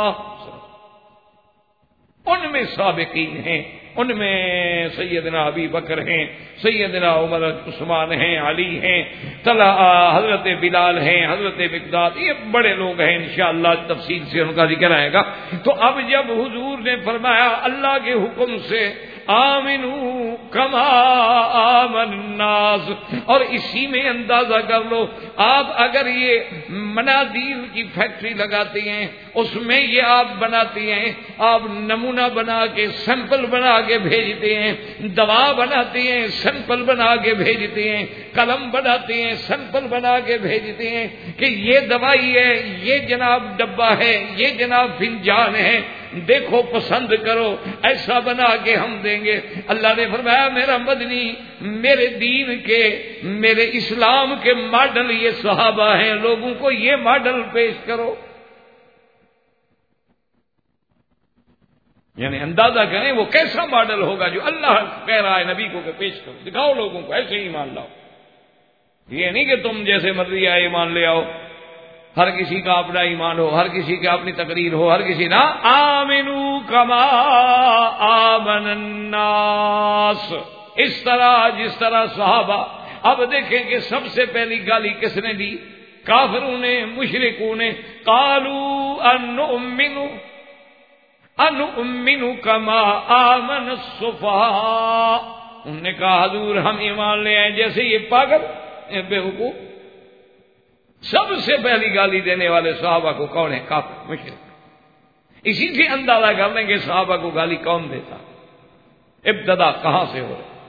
S2: ان میں سابقین ہیں، ان میں سیدنا ابی بکر ہیں، سیدنا عمر عثمان ہیں، علی ہیں، حضرت بلال ہیں، حضرت مقداد، یہ بڑے لوگ ہیں، انشاءاللہ تفصیل سے ان کا ذکر آئے گا۔ تو اب جب حضور نے فرمایا اللہ کے حکم سے آمنو کما آمن الناس، اور اسی میں اندازہ کر لو آپ اگر یہ منادیل کی فیکٹری لگاتے ہیں، اس میں یہ آپ بناتے ہیں، آپ نمونہ بنا کے سیمپل بنا کے بھیجتے ہیں، دوا بناتے ہیں سیمپل بنا کے بھیجتے ہیں، قلم بناتے ہیں سیمپل بنا کے بھیجتے ہیں کہ یہ دوائی ہے، یہ جناب ڈبہ ہے، یہ جناب فنجان ہے، دیکھو پسند کرو، ایسا بنا کے ہم دیں گے۔ اللہ نے فرمایا میرا مدنی، میرے دین کے، میرے اسلام کے ماڈل یہ صحابہ ہیں، لوگوں کو یہ ماڈل پیش کرو۔ یعنی اندازہ کریں وہ کیسا ماڈل ہوگا جو اللہ کہہ رہا ہے نبی کو کہ پیش کرو، دکھاؤ لوگوں کو، ایسے ہی مان لاؤ، یہ نہیں کہ تم جیسے مرضی آئے ایمان لے آؤ۔ ہر کسی کا اپنا ایمان ہو، ہر کسی کی اپنی تقریر ہو، ہر کسی نہ آمنو کما آمن الناس، اس طرح جس طرح صحابہ. اب دیکھیں کہ سب سے پہلی گالی کس نے دی؟ کافروں نے، مشرکوں نے. قالوا انؤمن کما آمن السفہاء، انہوں نے کہا حضور ہم ایمان لے آئے جیسے یہ پاگل بیوقوف. سب سے پہلی گالی دینے والے صحابہ کو کون ہے؟ کافر، مشرک. اسی سے اندازہ کر لیں کہ صحابہ کو گالی کون دیتا، ابتدا کہاں سے ہو رہا.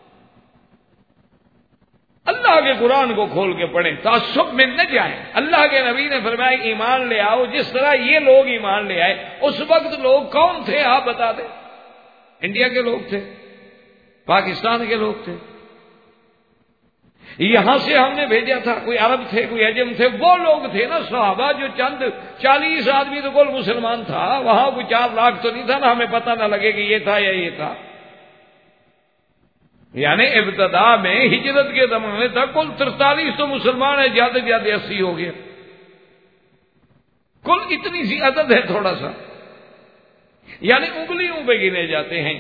S2: اللہ کے قرآن کو کھول کے پڑھیں، تعصب میں نہ جائیں. اللہ کے نبی نے فرمایا ایمان لے آؤ جس طرح یہ لوگ ایمان لے آئے. اس وقت لوگ کون تھے آپ بتا دیں؟ انڈیا کے لوگ تھے، پاکستان کے لوگ تھے، یہاں سے ہم نے بھیجا تھا، کوئی عرب تھے، کوئی عجم تھے. وہ لوگ تھے نا صحابہ جو چند 40 آدمی تو کل مسلمان تھا، وہاں کوئی 4 لاکھ تو نہیں تھا نا، ہمیں پتہ نہ لگے کہ یہ تھا یا یہ تھا. یعنی ابتدا میں ہجرت کے زمانے تک کل 43 تو مسلمان ہیں، زیادہ سے زیادہ 80 ہو گئے. کل اتنی سی عدد ہے تھوڑا سا، یعنی انگلیوں پہ گنے جاتے ہیں.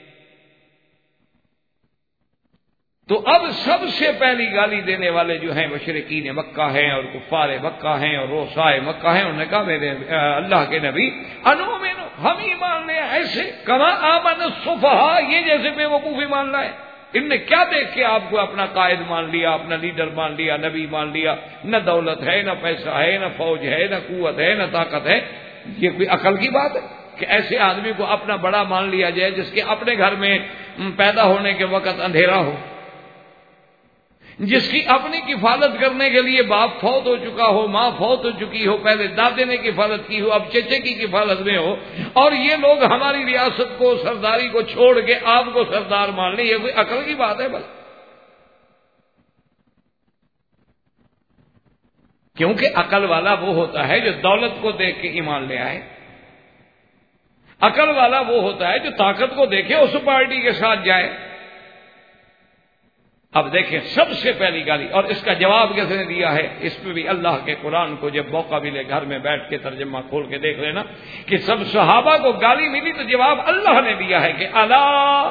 S2: تو اب سب سے پہلی گالی دینے والے جو ہیں مشرکین مکہ ہیں اور کفار مکہ ہیں اور روسائے مکہ ہیں. انہوں نے کہا میرے اللہ کے نبی انؤمن، ہم ایمان لے ایسے کما آمن السفہاء، یہ جیسے بے وقوف ایمان لائے. ان نے کیا دیکھ کے آپ کو اپنا قائد مان لیا، اپنا لیڈر مان لیا، نبی مان لیا؟ نہ دولت ہے، نہ پیسہ ہے، نہ فوج ہے، نہ قوت ہے، نہ طاقت ہے. یہ کوئی عقل کی بات ہے کہ ایسے آدمی کو اپنا بڑا مان لیا جائے جس کے اپنے گھر میں پیدا ہونے کے وقت اندھیرا ہو، جس کی اپنی کفالت کرنے کے لیے باپ فوت ہو چکا ہو، ماں فوت ہو چکی ہو، پہلے دادے نے کفالت کی ہو، اب چچے کی کفالت میں ہو، اور یہ لوگ ہماری ریاست کو، سرداری کو چھوڑ کے آپ کو سردار مان لیں؟ یہ کوئی عقل کی بات ہے بس؟ کیونکہ عقل والا وہ ہوتا ہے جو دولت کو دیکھ کے ایمان لے آئے. عقل والا وہ ہوتا ہے جو طاقت کو دیکھے اس پارٹی کے ساتھ جائے. اب دیکھیں سب سے پہلی گالی، اور اس کا جواب کس نے دیا ہے؟ اس پہ بھی اللہ کے قرآن کو جب موقع ملے گھر میں بیٹھ کے ترجمہ کھول کے دیکھ لینا کہ سب صحابہ کو گالی ملی تو جواب اللہ نے دیا ہے کہ الا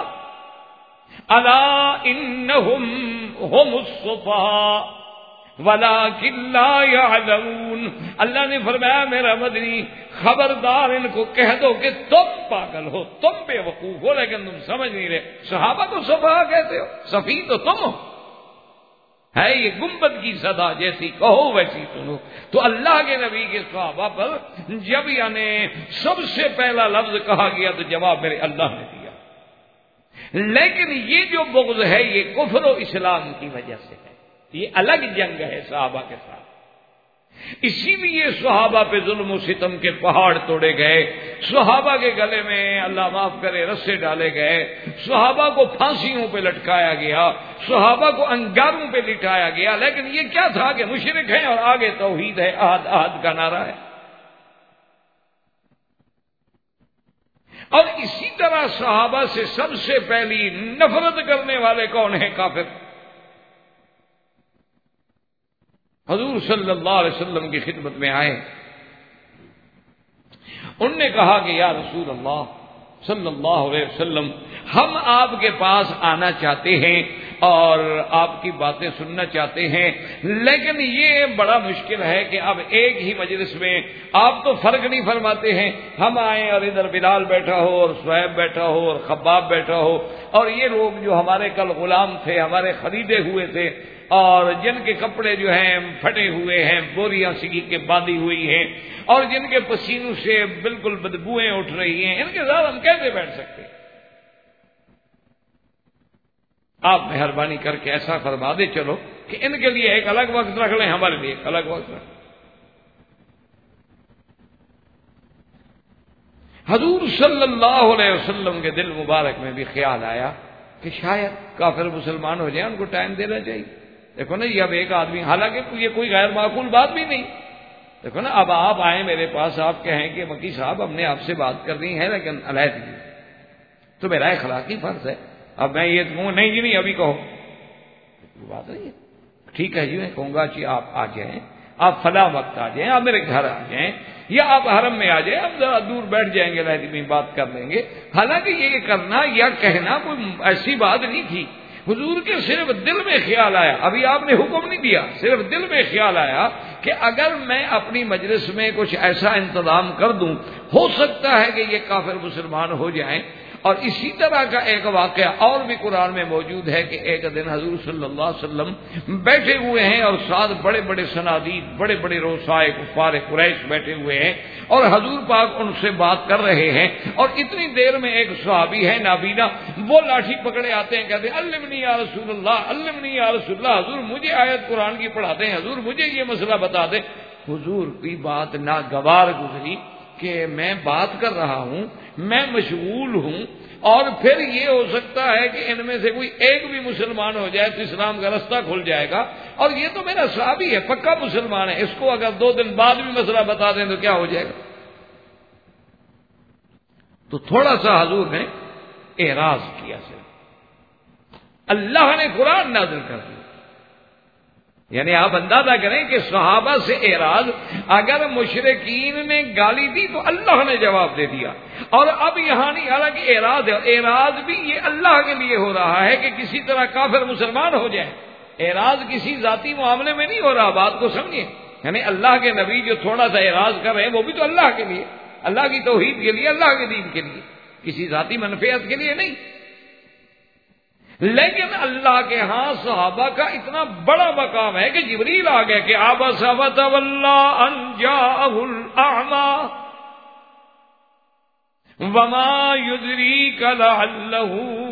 S2: انہم ہم الصفہاء ولکن لا یعلمون. اللہ نے فرمایا میرا مدنی خبردار ان کو کہہ دو کہ تم پاگل ہو، تم بے وقوف ہو، لیکن تم سمجھ نہیں رہے. صحابہ کو صفحہ کہتے ہو، صفی تو تم ہو. ہے یہ گنبد کی صدا، جیسی کہو ویسی سنو. تو اللہ کے نبی کے صحابہ پر جب یعنی سب سے پہلا لفظ کہا گیا تو جواب میرے اللہ نے دیا. لیکن یہ جو بغض ہے یہ کفر و اسلام کی وجہ سے ہے، یہ الگ جنگ ہے صحابہ کے ساتھ. اسی لیے صحابہ پہ ظلم و ستم کے پہاڑ توڑے گئے، صحابہ کے گلے میں اللہ معاف کرے رسے ڈالے گئے، صحابہ کو پھانسیوں پہ لٹکایا گیا، صحابہ کو انگاروں پہ لٹایا گیا. لیکن یہ کیا تھا کہ مشرک ہیں اور آگے توحید ہے، احد احد کا نعرہ ہے. اور اسی طرح صحابہ سے سب سے پہلی نفرت کرنے والے کون ہیں؟ کافر. حضور صلی اللہ علیہ وسلم کی خدمت میں آئے، انہوں نے کہا کہ یا رسول اللہ صلی اللہ علیہ وسلم، ہم آپ کے پاس آنا چاہتے ہیں اور آپ کی باتیں سننا چاہتے ہیں، لیکن یہ بڑا مشکل ہے کہ اب ایک ہی مجلس میں آپ تو فرق نہیں فرماتے ہیں. ہم آئیں اور ادھر بلال بیٹھا ہو اور صہیب بیٹھا ہو اور خباب بیٹھا ہو، اور یہ لوگ جو ہمارے کل غلام تھے، ہمارے خریدے ہوئے تھے، اور جن کے کپڑے جو ہیں پھٹے ہوئے ہیں، بوریاں سگی کے باندھی ہوئی ہیں، اور جن کے پسینوں سے بالکل بدبوئیں اٹھ رہی ہیں، ان کے ساتھ ہم کیسے بیٹھ سکتے؟ آپ مہربانی کر کے ایسا فرما دے چلو کہ ان کے لیے ایک الگ وقت رکھ لیں، ہمارے لیے ایک الگ وقت رکھ لیں. حضور صلی اللہ علیہ وسلم کے دل مبارک میں بھی خیال آیا کہ شاید کافر مسلمان ہو جائیں، ان کو ٹائم دینا چاہیے. دیکھو نا یہ اب ایک آدمی، حالانکہ یہ کوئی غیر معقول بات بھی نہیں. دیکھو نا اب آپ آئیں میرے پاس، آپ کہیں کہ مکی صاحب ہم نے آپ سے بات کرنی ہے لیکن علیحدگی، تو میرا اخلاقی فرض ہے. اب میں یہ کہوں نہیں جی نہیں ابھی کہو، بات نہیں ہے. ٹھیک ہے جی میں کہوں گا جی آپ آ جائیں آپ فلاں وقت آ جائیں، آپ میرے گھر آ جائیں، یا آپ حرم میں آ جائیں، ہم ذرا دور بیٹھ جائیں گے، لہجے میں بات کر لیں گے. حالانکہ یہ کرنا یا کہنا کوئی ایسی بات نہیں تھی. حضور کے صرف دل میں خیال آیا، ابھی آپ نے حکم نہیں دیا، صرف دل میں خیال آیا کہ اگر میں اپنی مجلس میں کچھ ایسا انتظام کر دوں، ہو سکتا ہے کہ یہ کافر مسلمان ہو جائیں. اور اسی طرح کا ایک واقعہ اور بھی قرآن میں موجود ہے کہ ایک دن حضور صلی اللہ علیہ وسلم بیٹھے ہوئے ہیں اور ساتھ بڑے بڑے صنادید، بڑے بڑے روسائے کفار قریش بیٹھے ہوئے ہیں اور حضور پاک ان سے بات کر رہے ہیں. اور اتنی دیر میں ایک صحابی ہے نابینا، وہ لاٹھی پکڑے آتے ہیں، کہتے ہیں علمنی یا رسول اللہ، علمنی یا رسول اللہ، حضور مجھے آیت قرآن کی پڑھاتے ہیں، حضور مجھے یہ مسئلہ بتا دیں. حضور کی بات ناگوار گزری کہ میں بات کر رہا ہوں، میں مشغول ہوں، اور پھر یہ ہو سکتا ہے کہ ان میں سے کوئی ایک بھی مسلمان ہو جائے تو اسلام کا رستہ کھل جائے گا، اور یہ تو میرا صحابی ہے، پکا مسلمان ہے، اس کو اگر 2 دن بعد بھی مسئلہ بتا دیں تو کیا ہو جائے گا. تو تھوڑا سا حضور نے اعراض کیا، سے اللہ نے قرآن نازل کر دیا. یعنی آپ اندازہ کریں کہ صحابہ سے اعراض، اگر مشرکین نے گالی دی تو اللہ نے جواب دے دیا. اور اب یہاں نہیں، حالانکہ اعراض ہے، اعراض بھی یہ اللہ کے لیے ہو رہا ہے کہ کسی طرح کافر مسلمان ہو جائے. اعراض کسی ذاتی معاملے میں نہیں ہو رہا، بات کو سمجھیں. یعنی اللہ کے نبی جو تھوڑا سا اعراض کر رہے ہیں وہ بھی تو اللہ کے لیے، اللہ کی توحید کے لیے، اللہ کے دین کے لیے، کسی ذاتی منفعت کے لیے نہیں. لیکن اللہ کے ہاں صحابہ کا اتنا بڑا مقام ہے کہ جبریل آ گئے کہ عبس وتولی ان جاءہ الاعمی وما يدریک لعلہ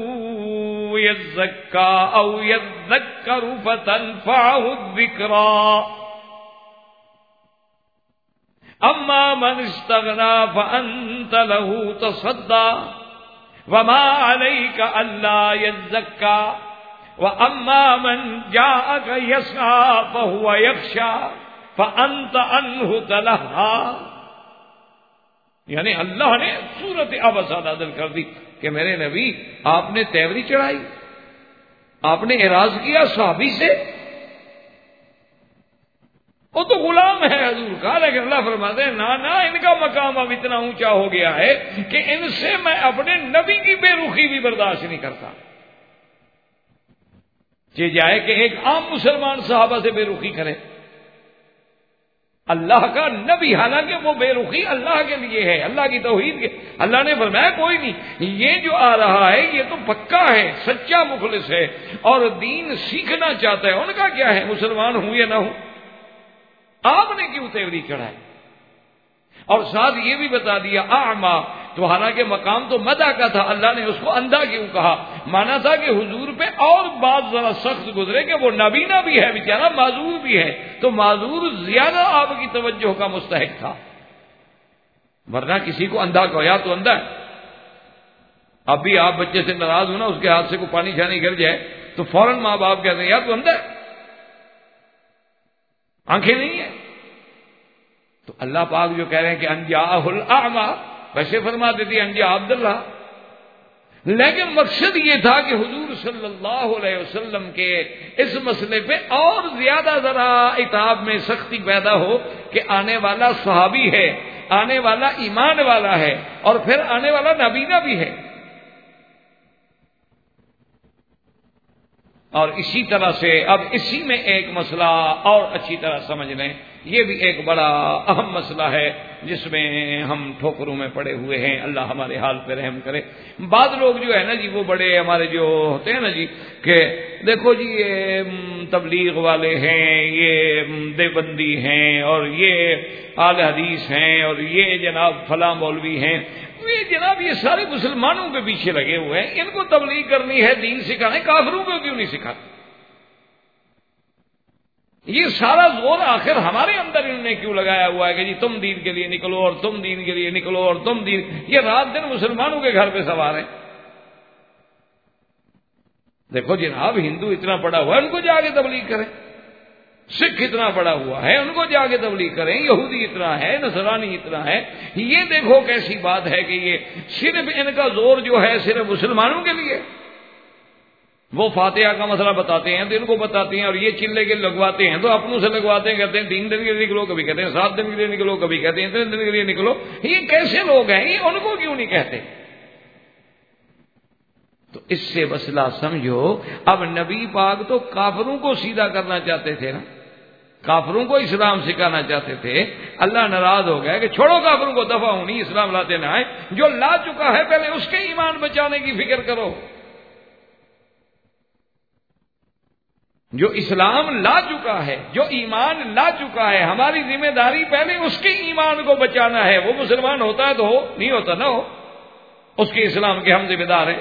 S2: یزکا او یذکر فتنفعہ الذکریٰ اما من استغنی فانت له تصدی وما علیک الا یزکا واما من جاءک یسعی فہو یخشی فانت عنہ تلہی. یعنی اللہ نے سورت عبسہ نازل کر دی کہ میرے نبی آپ نے تیوری چڑھائی، آپ نے اعراض کیا صحابی سے. وہ تو غلام ہے حضور کا، لیکن اللہ فرماتے ہیں نا ان کا مقام اب اتنا اونچا ہو گیا ہے کہ ان سے میں اپنے نبی کی بے رخی بھی برداشت نہیں کرتا. یہ جائے کہ ایک عام مسلمان صحابہ سے بے رخی کرے، اللہ کا نبی، حالانکہ وہ بے رخی اللہ کے لیے ہے، اللہ کی توحید کے. اللہ نے فرمایا کوئی نہیں، یہ جو آ رہا ہے یہ تو پکا ہے، سچا مخلص ہے اور دین سیکھنا چاہتا ہے. ان کا کیا ہے، مسلمان ہوں یا نہ ہوں، آپ نے کیوں تیوری چڑھائی؟ اور ساتھ یہ بھی بتا دیا اعما، تو حالانکہ مقام تو مدح کا تھا، اللہ نے اس کو اندھا کیوں کہا؟ مانا تھا کہ حضور پہ اور بات ذرا سخت گزرے کہ وہ نبینا بھی ہے بیچارہ، معذور بھی ہے، تو معذور زیادہ آپ کی توجہ کا مستحق تھا. ورنہ کسی کو اندھا کہو یا تو اندھا ہے. اب بھی آپ بچے سے ناراض ہونا، اس کے ہاتھ سے کوئی پانی چھانی گر جائے تو فوراً ماں باپ کہتے ہیں یا تو اندھا ہے، آنکھیں نہیں ہیں. تو اللہ پاک جو کہہ رہے ہیں کہ انجاءہ الاعمی، ویسے فرما دیتی انجاء عبداللہ، لیکن مقصد یہ تھا کہ حضور صلی اللہ علیہ وسلم کے اس مسئلے پہ اور زیادہ ذرا عتاب میں سختی پیدا ہو کہ آنے والا صحابی ہے، آنے والا ایمان والا ہے، اور پھر آنے والا نبینا بھی ہے. اور اسی طرح سے اب اسی میں ایک مسئلہ اور اچھی طرح سمجھ لیں، یہ بھی ایک بڑا اہم مسئلہ ہے جس میں ہم ٹھوکروں میں پڑے ہوئے ہیں. اللہ ہمارے حال پہ رحم کرے. بعض لوگ جو ہے نا جی، وہ بڑے ہمارے جو ہوتے ہیں نا جی کہ دیکھو جی یہ تبلیغ والے ہیں، یہ دیوبندی ہیں، اور یہ اہل حدیث ہیں، اور یہ جناب فلاں مولوی ہیں، یہ جناب یہ سارے مسلمانوں کے پیچھے لگے ہوئے ہیں، ان کو تبلیغ کرنی ہے، دین سکھانا ہے، کافروں کو کیوں نہیں سکھاتے؟ یہ سارا زور آخر ہمارے اندر انہوں نے کیوں لگایا ہوا ہے کہ جی تم دین کے لیے نکلو اور تم دین کے لیے نکلو اور تم دین. یہ رات دن مسلمانوں کے گھر پہ سوار ہیں. دیکھو جناب ہندو اتنا پڑا ہوا ہے، ان کو جا کے تبلیغ کریں. سکھ اتنا پڑا ہوا ہے، ان کو جا کے تبلیغ کریں. یہودی اتنا ہے، نصرانی اتنا ہے. یہ دیکھو کیسی بات ہے کہ یہ صرف ان کا زور جو ہے صرف مسلمانوں کے لیے. وہ فاتحہ کا مسئلہ بتاتے ہیں تو ان کو بتاتے ہیں، اور یہ چلے کے لگواتے ہیں تو اپنوں سے لگواتے ہیں، کہتے ہیں 3 دن کے لیے نکلو، کبھی کہتے ہیں 7 دن کے لیے نکلو، کبھی کہتے ہیں 3 دن کے لیے نکلو۔ یہ کیسے لوگ ہیں؟ یہ ان کو کیوں نہیں کہتے؟ تو اس سے مسئلہ سمجھو۔ اب نبی پاک تو کافروں کو سیدھا کرنا چاہتے تھے نا، کافروں کو اسلام سکھانا چاہتے تھے۔ اللہ ناراض ہو گیا کہ چھوڑو کافروں کو، دفعہ ہونی، اسلام لاتے نہ آئے، جو لا چکا ہے پہلے اس کے ایمان بچانے کی فکر کرو۔ جو اسلام لا چکا ہے، جو ایمان لا چکا ہے، ہماری ذمہ داری پہلے اس کے ایمان کو بچانا ہے۔ وہ مسلمان ہوتا ہے تو ہو، نہیں ہوتا نہ ہو، اس کے اسلام کے ہم ذمہ دار ہیں۔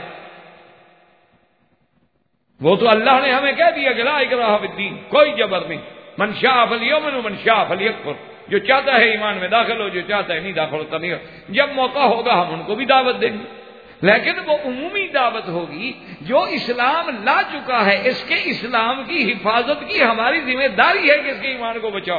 S2: وہ تو اللہ نے ہمیں کہہ دیا کہ لا اکراہ فی الدین، کوئی جبر نہیں، من شاء فلیؤمن ومن شاء فلیکفر، جو چاہتا ہے ایمان میں داخل ہو، جو چاہتا ہے نہیں داخل ہوتا نہیں ہو۔ جب موقع ہوگا ہم ان کو بھی دعوت دیں گے، لیکن وہ عمومی دعوت ہوگی۔ جو اسلام لا چکا ہے اس کے اسلام کی حفاظت کی ہماری ذمہ داری ہے کہ اس کے ایمان کو بچاؤ۔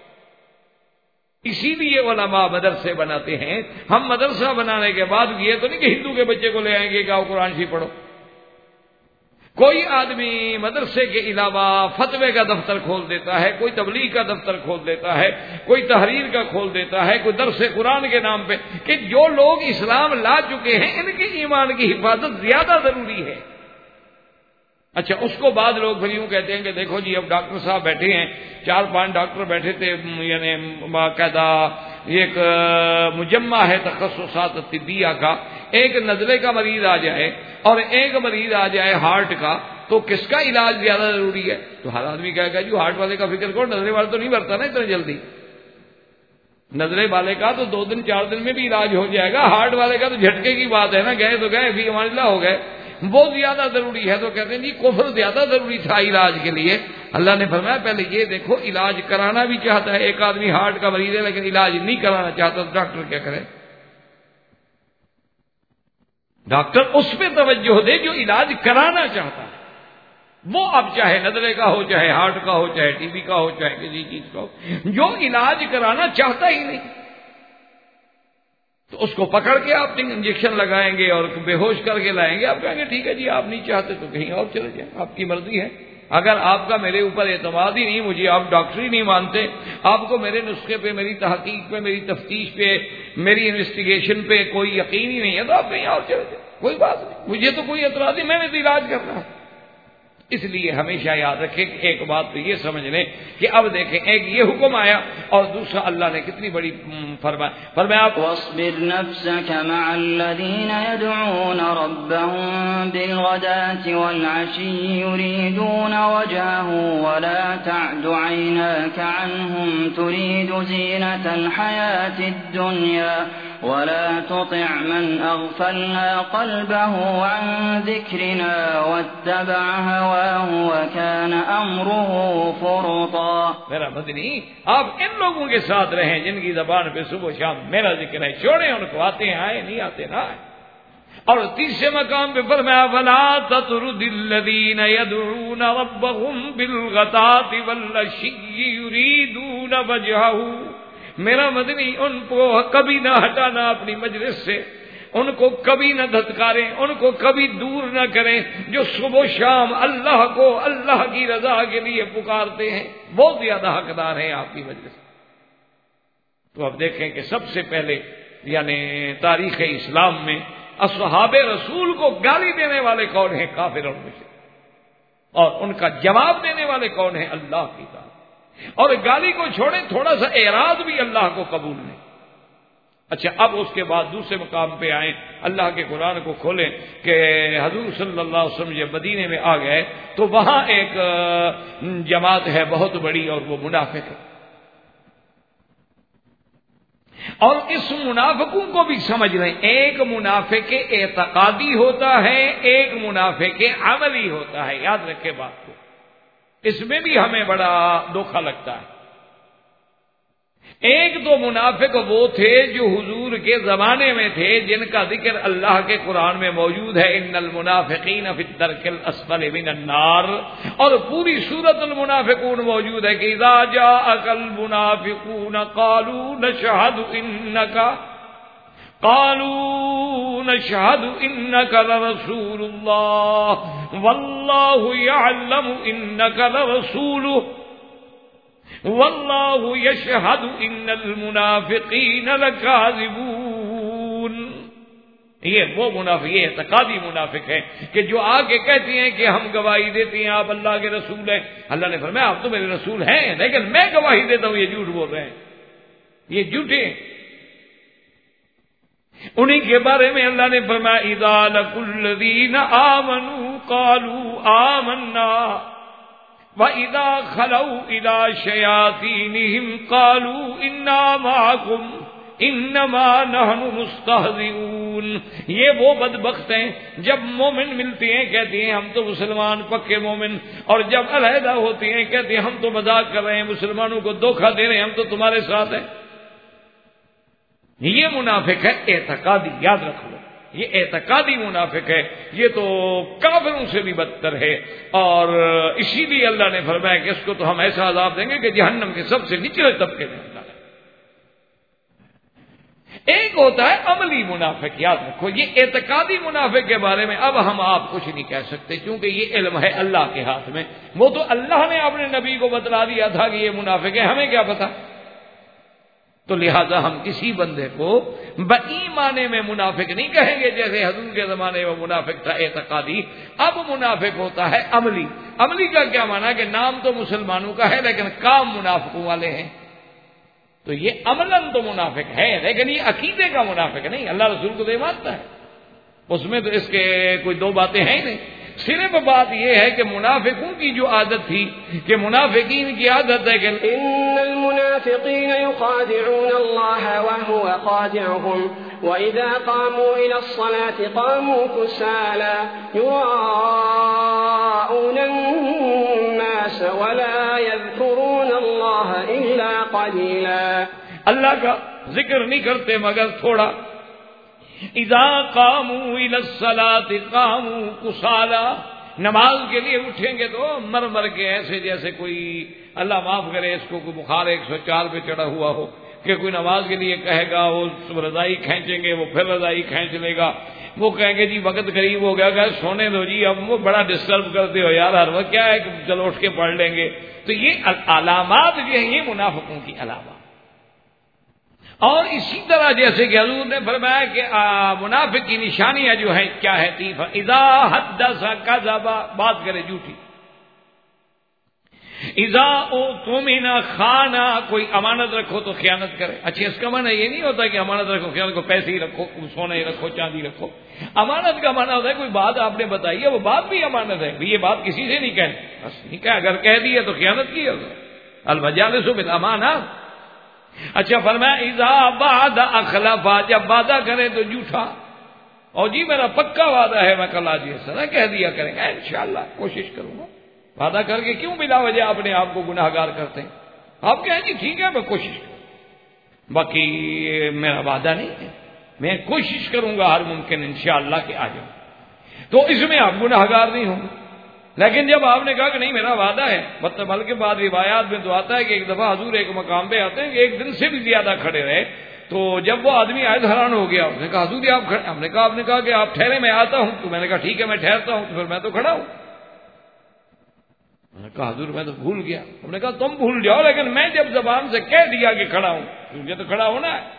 S2: اسی لیے علماء مدرسے بناتے ہیں۔ ہم مدرسہ بنانے کے بعد یہ تو نہیں کہ ہندو کے بچے کو لے آئیں گے کہ آؤ قرآن شریف پڑھو۔ کوئی آدمی مدرسے کے علاوہ فتوے کا دفتر کھول دیتا ہے، کوئی تبلیغ کا دفتر کھول دیتا ہے، کوئی تحریر کا کھول دیتا ہے، کوئی درس قرآن کے نام پہ، کہ جو لوگ اسلام لا چکے ہیں ان کے ایمان کی حفاظت زیادہ ضروری ہے۔ اچھا، اس کو بعد لوگ پھر یوں کہتے ہیں کہ دیکھو جی اب ڈاکٹر صاحب بیٹھے ہیں، 4-5 ڈاکٹر بیٹھے تھے، یعنی باقاعدہ ایک مجمع ہے تخصصات طبیہ کا، ایک نزلے کا مریض آ جائے اور ایک مریض آ جائے ہارٹ کا، تو کس کا علاج زیادہ ضروری ہے؟ تو ہر آدمی کہے گا جو ہارٹ والے کا فکر کرو، نزلے والے تو نہیں مرتا نا اتنا جلدی، نزلے والے کا تو 2 دن 4 دن میں بھی علاج ہو جائے گا، ہارٹ والے کا تو جھٹکے کی بات ہے نا، گئے تو گئے، فی امان اللہ ہو گئے، وہ زیادہ ضروری ہے۔ تو کہتے ہیں جی کفر زیادہ ضروری تھا علاج کے لیے۔ اللہ نے فرمایا پہلے یہ دیکھو، علاج کرانا بھی چاہتا ہے، ایک آدمی ہارٹ کا مریض ہے لیکن علاج نہیں کرانا چاہتا، تو ڈاکٹر کیا کرے؟ ڈاکٹر اس پہ توجہ دے جو علاج کرانا چاہتا ہے، وہ اب چاہے نزلے کا ہو، چاہے ہارٹ کا ہو، چاہے ٹی بی کا ہو، چاہے کسی چیز کا ہو، جو علاج کرانا چاہتا ہی نہیں، تو اس کو پکڑ کے آپ انجیکشن لگائیں گے اور بے ہوش کر کے لائیں گے۔ آپ کہیں گے ٹھیک ہے جی آپ نہیں چاہتے تو کہیں اور چلے جائیں، آپ کی مرضی ہے۔ اگر آپ کا میرے اوپر اعتماد ہی نہیں، مجھے آپ ڈاکٹری نہیں مانتے، آپ کو میرے نسخے پہ، میری تحقیق پہ، میری تفتیش پہ، میری انویسٹیگیشن پہ کوئی یقین ہی نہیں ہے، تو آپ کہیں اور چلے جائیں، کوئی بات نہیں، مجھے تو کوئی اعتراض نہیں، میں نے تو علاج کرنا ہے۔ اس لیے ہمیشہ یاد رکھیں کہ ایک بات تو یہ سمجھ لیں کہ اب دیکھیں، ایک یہ حکم آیا اور دوسرا اللہ نے کتنی بڑی فرمایا
S3: واصبر نفسك مع الذين يدعون ربهم بالغداة والعشي يريدون وجهه ولا تعد عيناك عنهم تريد زينة الحياة الدنيا ولا تطع من أغفلنا قلبه عن ذكرنا واتبع هواه وكان أمره فرطا۔
S2: میرا مدنی آپ ان لوگوں کے ساتھ رہیں جن کی زبان پہ صبح شام میرا ذکر ہے، چھوڑیں ان کو، آتے ہیں آئے، نہیں آتے نہ آئے۔ اور تیسرے مقام پہ فرمایا فلا تطرد الذین يدعون ربهم بالغداة والعشی يريدون وجهه۔ میرا مدنی ان کو کبھی نہ ہٹانا اپنی مجلس سے، ان کو کبھی نہ دھتکاریں، ان کو کبھی دور نہ کریں، جو صبح و شام اللہ کو، اللہ کی رضا کے لیے پکارتے ہیں، بہت زیادہ حقدار ہیں آپ کی مجلس۔ تو اب دیکھیں کہ سب سے پہلے یعنی تاریخ اسلام میں اصحاب رسول کو گالی دینے والے کون ہیں؟ کافر اور مشرک، اور ان کا جواب دینے والے کون ہیں؟ اللہ کی ذات۔ اور گالی کو چھوڑیں، تھوڑا سا اعراض بھی اللہ کو قبول نہیں۔ اچھا، اب اس کے بعد دوسرے مقام پہ آئیں، اللہ کے قرآن کو کھولیں کہ حضور صلی اللہ علیہ وسلم جب مدینے میں آ گئے تو وہاں ایک جماعت ہے بہت بڑی، اور وہ منافق ہے۔ اور اس منافقوں کو بھی سمجھ لیں، ایک منافق اعتقادی ہوتا ہے، ایک منافق عملی ہوتا ہے، یاد رکھے بات کو، اس میں بھی ہمیں بڑا دھوکا لگتا ہے۔ ایک تو منافق وہ تھے جو حضور کے زمانے میں تھے، جن کا ذکر اللہ کے قرآن میں موجود ہے، ان المنافقین فی الدرک الاسفل من النار، اور پوری سورۃ المنافقون موجود ہے کہ اذا جاءک المنافقون قالوا نشہد انک، قالوا نشهد إنك لرسول الله والله يعلم إنك لرسوله والله يشهد إن المنافقين لكاذبون. یہ وہ منافق، یہ اعتقادی منافق ہے کہ جو آ کے کہتے ہیں کہ ہم گواہی دیتے ہیں آپ اللہ کے رسول ہیں. اللہ نے فرمایا آپ تو میرے رسول ہیں لیکن میں گواہی دیتا ہوں یہ جھوٹ بول رہے ہیں، یہ جھوٹے. انہی کے بارے میں اللہ نے فرمایا اذا لقوا الذین آمنوا قالوا آمنا وَإِذَا خَلَوْا إِلَىٰ شَيَاطِينِهِمْ قَالُوا إِنَّا مَعَكُمْ إِنَّمَا نَحْنُ مُسْتَهْزِئُونَ. یہ وہ بدبخت ہیں جب مومن ملتے ہیں کہتے ہیں ہم تو مسلمان پکے مومن، اور جب علیحدہ ہوتے ہیں کہتے ہیں ہم تو مذاق کر رہے ہیں، مسلمانوں کو دھوکہ دے رہے ہیں، ہم تو تمہارے ساتھ ہیں. یہ منافق ہے اعتقادی، یاد رکھ لو یہ اعتقادی منافق ہے، یہ تو کافروں سے بھی بدتر ہے. اور اسی لیے اللہ نے فرمایا کہ اس کو تو ہم ایسا عذاب دیں گے کہ جہنم کے سب سے نچلے طبقے میں ڈالیں. ایک ہوتا ہے عملی منافق، یاد رکھو یہ اعتقادی منافق کے بارے میں اب ہم آپ کچھ نہیں کہہ سکتے کیونکہ یہ علم ہے اللہ کے ہاتھ میں. وہ تو اللہ نے اپنے نبی کو بتلا دیا تھا کہ یہ منافق ہے، ہمیں کیا پتا. تو لہذا ہم کسی بندے کو بایمانے میں منافق نہیں کہیں گے جیسے حضور کے زمانے میں منافق تھا اعتقادی. اب منافق ہوتا ہے عملی. عملی کا کیا معنی کہ نام تو مسلمانوں کا ہے لیکن کام منافقوں والے ہیں. تو یہ عملاً تو منافق ہے لیکن یہ عقیدے کا منافق نہیں. اللہ رسول کو تو مانتا ہے، اس میں تو اس کے کوئی دو باتیں ہیں ہی نہیں. صرف بات یہ ہے کہ منافقوں کی جو عادت تھی کہ منافقین کی عادت ہے کہ
S4: ان المنافقین یخادعون اللہ وهو خادعهم واذا قاموا الى الصلاة قاموا كسالى يراءون الناس ولا يذكرون اللہ الا قلیلا. اللہ
S2: کا ذکر نہیں کرتے مگر تھوڑا. اذا قاموا الى الصلاة قاموا كسالى، نماز کے لیے اٹھیں گے تو مر مر کے ایسے جیسے کوئی اللہ معاف کرے اس کو کوئی بخار 104 پہ چڑھا ہوا ہو کہ کوئی نماز کے لیے کہے گا وہ رضائی کھینچیں گے، وہ پھر رضائی کھینچ لے گا، وہ کہیں گے جی وقت قریب ہو گیا سونے دو جی، اب وہ بڑا ڈسٹرب کرتے ہو یار ہر وقت کیا ہے کہ چلو اٹھ کے پڑھ لیں گے. تو یہ علامات جو ہیں یہ منافقوں کی علامات. اور اسی طرح جیسے کہ حضور نے فرمایا کہ منافق کی نشانیاں جو ہیں کیا ہے، اذا حدث کذب، بات کرے جھوٹی. اذا اؤتمن خان، کوئی امانت رکھو تو خیانت کرے. اچھا اس کا معنی یہ نہیں ہوتا کہ امانت رکھو خیانت کو پیسے ہی رکھو، سونا ہی رکھو، چاندی رکھو. امانت کا معنی ہوتا ہے کوئی بات آپ نے بتائی ہے وہ بات بھی امانت ہے، یہ بات کسی سے نہیں کہنی، بس نہیں کہا، اگر کہہ دی ہے تو خیانت کی ہے. المجالس بالامانہ. اچھا فرمایا اذا وعد اخلف، جب وعدہ کرے تو جھوٹا. اور جی میرا پکا وعدہ ہے میں کل آج یہ سنا کہہ دیا کریں گے انشاءاللہ کوشش کروں گا. وعدہ کر کے کیوں بلا وجہ اپنے آپ کو گناہ گار کرتے ہیں؟ آپ کہیں جی ٹھیک ہے میں کوشش کروں، باقی میرا وعدہ نہیں ہے، میں کوشش کروں گا ہر ممکن انشاءاللہ کہ آ جاؤں. تو اس میں آپ گناہ گار نہیں ہوں گے. لیکن جب آپ نے کہا کہ نہیں میرا وعدہ ہے، بلکہ بعد روایات میں تو آتا ہے کہ ایک دفعہ حضور ایک مقام پہ آتے ہیں کہ ایک دن سے بھی زیادہ کھڑے رہے. تو جب وہ آدمی آئے حیران ہو گیا، اس نے کہا حضور آپ کھڑے. ہم نے کہا آپ نے کہا کہ آپ ٹھہرے میں آتا ہوں. تو میں نے کہا ٹھیک ہے میں ٹھہرتا ہوں. تو پھر میں تو کھڑا ہوں. میں نے کہا حضور میں تو بھول گیا. ہم نے کہا تم بھول جاؤ لیکن میں جب زبان سے کہہ دیا کہ کھڑا ہوں مجھے تو کھڑا ہونا ہے.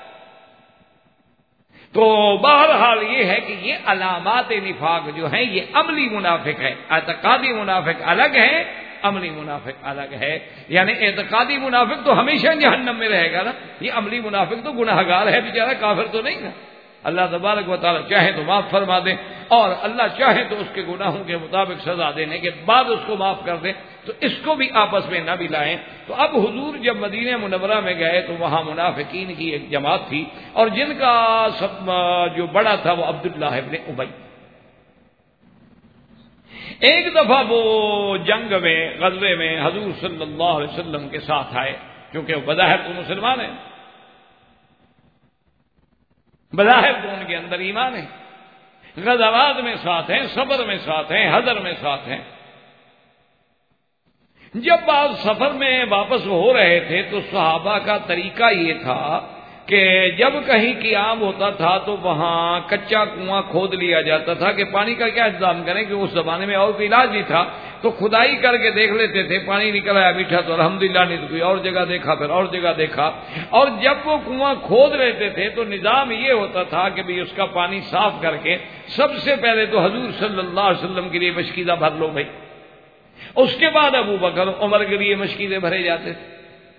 S2: تو بہرحال یہ ہے کہ یہ علامات نفاق جو ہیں یہ عملی منافق ہے. اعتقادی منافق الگ ہے، عملی منافق الگ ہے. یعنی اعتقادی منافق تو ہمیشہ جہنم میں رہے گا نا، یہ عملی منافق تو گناہ گار ہے بیچارہ، کافر تو نہیں نا. اللہ تبارک و تعالیٰ چاہے تو معاف فرما دے اور اللہ چاہے تو اس کے گناہوں کے مطابق سزا دینے کے بعد اس کو معاف کر دے. تو اس کو بھی آپس میں نہ ملائیں. تو اب حضور جب مدینہ منورہ میں گئے تو وہاں منافقین کی ایک جماعت تھی اور جن کا سب جو بڑا تھا وہ عبداللہ ابن ابی. ایک دفعہ وہ جنگ میں غزوے میں حضور صلی اللہ علیہ وسلم کے ساتھ آئے، کیونکہ وہ بظاہر تو مسلمان ہیں، بظاہر تو ان کے اندر ایمان ہے، غزوات میں ساتھ ہیں، صبر میں ساتھ ہیں، حضر میں ساتھ ہیں. جب آپ سفر میں واپس ہو رہے تھے تو صحابہ کا طریقہ یہ تھا کہ جب کہیں قیام ہوتا تھا تو وہاں کچا کنواں کھود لیا جاتا تھا کہ پانی کا کیا انتظام کریں، کہ اس زمانے میں اور کوئی علاج نہیں تھا، تو کھدائی کر کے دیکھ لیتے تھے، پانی نکل آیا میٹھا تو الحمدللہ، نہیں تو کوئی اور جگہ دیکھا، پھر اور جگہ دیکھا، اور جب وہ کنواں کھود لیتے تھے تو نظام یہ ہوتا تھا کہ بھی اس کا پانی صاف کر کے سب سے پہلے تو حضور صلی اللہ علیہ وسلم کے لیے مشکیزہ بھر لو بھائی، اس کے بعد ابو بکر عمر کے لیے مشکیزیں بھرے جاتے تھے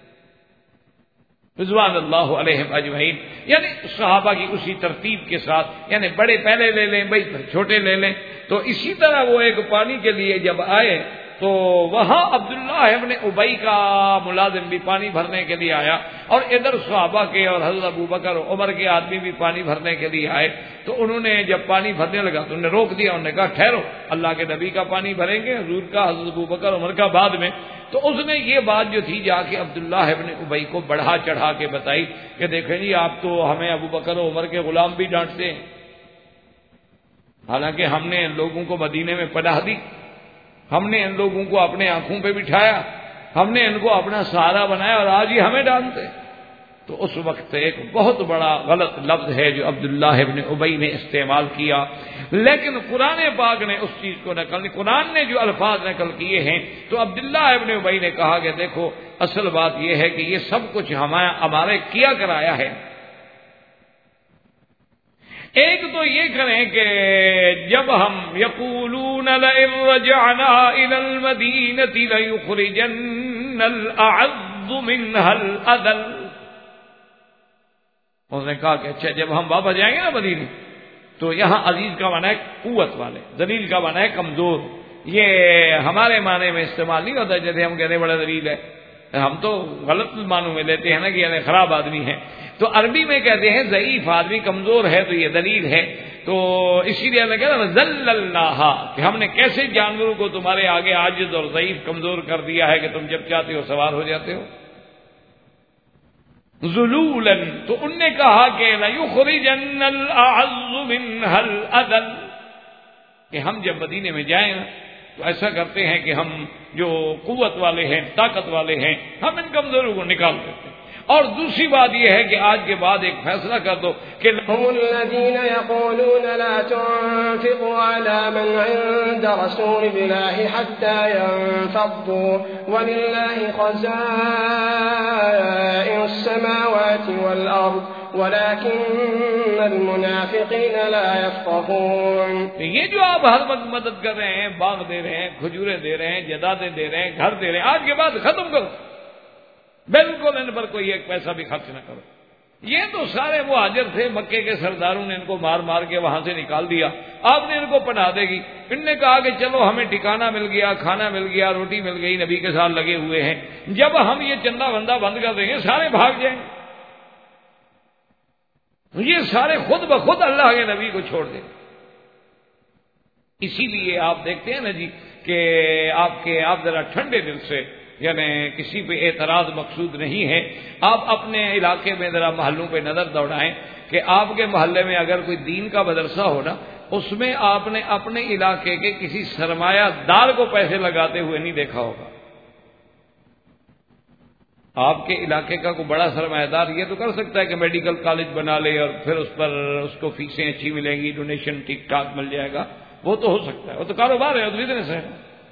S2: رضوان اللہ علیہم اجمعین، یعنی صحابہ کی اسی ترتیب کے ساتھ، یعنی بڑے پہلے لے لیں بھائی پھر چھوٹے لے لیں۔ تو اسی طرح وہ ایک پانی کے لیے جب آئے تو وہاں عبداللہ ابن ابی کا ملازم بھی پانی بھرنے کے لیے آیا، اور ادھر صحابہ کے اور حضرت ابو بکر اور عمر کے آدمی بھی پانی بھرنے کے لیے آئے۔ تو انہوں نے جب پانی بھرنے لگا تو انہوں نے روک دیا، انہوں نے کہا ٹھہرو، اللہ کے نبی کا پانی بھریں گے، حضور کا، حضرت ابو بکر عمر کا بعد میں۔ تو اس نے یہ بات جو تھی جا کے عبداللہ ابن ابی کو بڑھا چڑھا کے بتائی کہ دیکھیں جی آپ تو ہمیں ابو بکر و عمر کے غلام بھی ڈانٹتے ہیں، حالانکہ ہم نے ان لوگوں کو مدینے میں پناہ دی، ہم نے ان لوگوں کو اپنے آنکھوں پہ بٹھایا، ہم نے ان کو اپنا سہارا بنایا، اور آج ہی ہمیں ڈانٹتے۔ تو اس وقت ایک بہت بڑا غلط لفظ ہے جو عبداللہ ابن ابی نے استعمال کیا، لیکن قرآن پاک نے اس چیز کو نقل، قرآن نے جو الفاظ نقل کیے ہیں تو عبداللہ ابن ابی نے کہا کہ دیکھو اصل بات یہ ہے کہ یہ سب کچھ ہمارے کیا کرایا ہے۔ ایک تو یہ کریں کہ جب ہم یقولون لئن رجعنا الى المدینۃ لیخرجن الاعز منها الاذل، انہوں نے کہا کہ اچھا جب ہم واپس جائیں گے نا مدینے تو یہاں عزیز کا معنی ہے قوت والے، ذلیل کا معنی ہے کمزور، یہ ہمارے معنی میں استعمال نہیں ہوتا جیسے ہم کہتے ہیں بڑا ذلیل ہے، ہم تو غلط معنوں میں لیتے ہیں نا کہ یعنی خراب آدمی ہے، تو عربی میں کہتے ہیں ضعیف آدمی، کمزور ہے تو یہ ذلیل ہے۔ تو اسی لیے اللہ کہتا ہے ذللناھا، کہ ہم نے کیسے جانوروں کو تمہارے آگے عاجز اور ضعیف کمزور کر دیا ہے کہ تم جب چاہتے ہو سوار ہو جاتے ہو۔ ذلولا، تو ان نے کہا کہ لیخرجن الاعز منها الاذل، کہ ہم جب مدینے میں جائیں تو ایسا کرتے ہیں کہ ہم جو قوت والے ہیں، طاقت والے ہیں، ہم ان کمزوروں کو نکال دیتے ہیں۔ اور دوسری بات یہ ہے کہ آج کے بعد ایک فیصلہ کر دو کہ
S4: هم الذين يقولون لا تنفقوا على من عند رسول الله حتى ينفضوا ولله خزائن السماوات والأرض ولكن المنافقين لا يفقهون۔
S2: یہ جو آپ ہر وقت مدد کر رہے ہیں، باغ دے رہے ہیں، کھجورے دے رہے ہیں، جدادیں دے رہے ہیں، گھر دے رہے ہیں، آج کے بعد ختم کرو، بالکل ان پر کوئی ایک پیسہ بھی خرچ نہ کرو۔ یہ تو سارے وہ حاضر تھے، مکے کے سرداروں نے ان کو مار مار کے وہاں سے نکال دیا، آپ نے ان کو پناہ دے گی۔ ان نے کہا کہ چلو ہمیں ٹھکانہ مل گیا، کھانا مل گیا، روٹی مل گئی، نبی کے ساتھ لگے ہوئے ہیں، جب ہم یہ چندہ بندہ بند کر دیں گے سارے بھاگ جائیں گے، یہ سارے خود بخود اللہ کے نبی کو چھوڑ دیں۔ اسی لیے آپ دیکھتے ہیں نا جی کہ آپ ذرا ٹھنڈے دل سے، یعنی کسی پہ اعتراض مقصود نہیں ہے، آپ اپنے علاقے میں ذرا محلوں پہ نظر دوڑائیں کہ آپ کے محلے میں اگر کوئی دین کا مدرسہ ہو نا، اس میں آپ نے اپنے علاقے کے کسی سرمایہ دار کو پیسے لگاتے ہوئے نہیں دیکھا ہوگا۔ آپ کے علاقے کا کوئی بڑا سرمایہ دار یہ تو کر سکتا ہے کہ میڈیکل کالج بنا لے اور پھر اس پر اس کو فیسیں اچھی ملیں گی، ڈونیشن ٹھیک ٹھاک مل جائے گا، وہ تو ہو سکتا ہے، وہ تو کاروبار ہے، وہ تو بزنس ہے،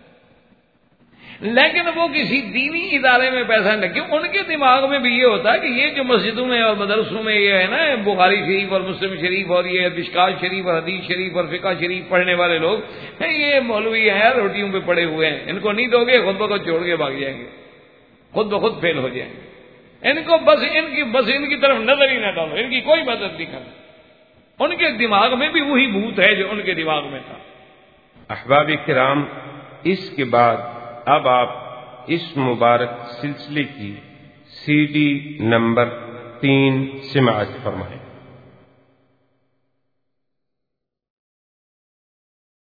S2: لیکن وہ کسی دینی ادارے میں پیسہ نہیں لگے۔ ان کے دماغ میں بھی یہ ہوتا ہے کہ یہ جو مسجدوں میں اور مدرسوں میں یہ ہے نا بخاری شریف اور مسلم شریف اور یہ مشکات شریف اور حدیث شریف اور فقہ شریف پڑھنے والے لوگ ہیں، یہ مولوی ہیں، روٹیوں پہ پڑے ہوئے ہیں، ان کو نہیں دو گے خود بخود چھوڑ کے بھاگ جائیں گے، خود بخود فیل ہو جائیں گے۔ ان کو بس ان کی طرف نظر ہی نہ ڈالو، ان کی کوئی مدد نہیں کرو، ان کے دماغ میں بھی وہی بھوت ہے جو ان کے دماغ میں تھا۔
S1: احباب کرام، اس کے بعد اب آپ اس مبارک سلسلے کی CD نمبر 3 سماعت فرمائیں۔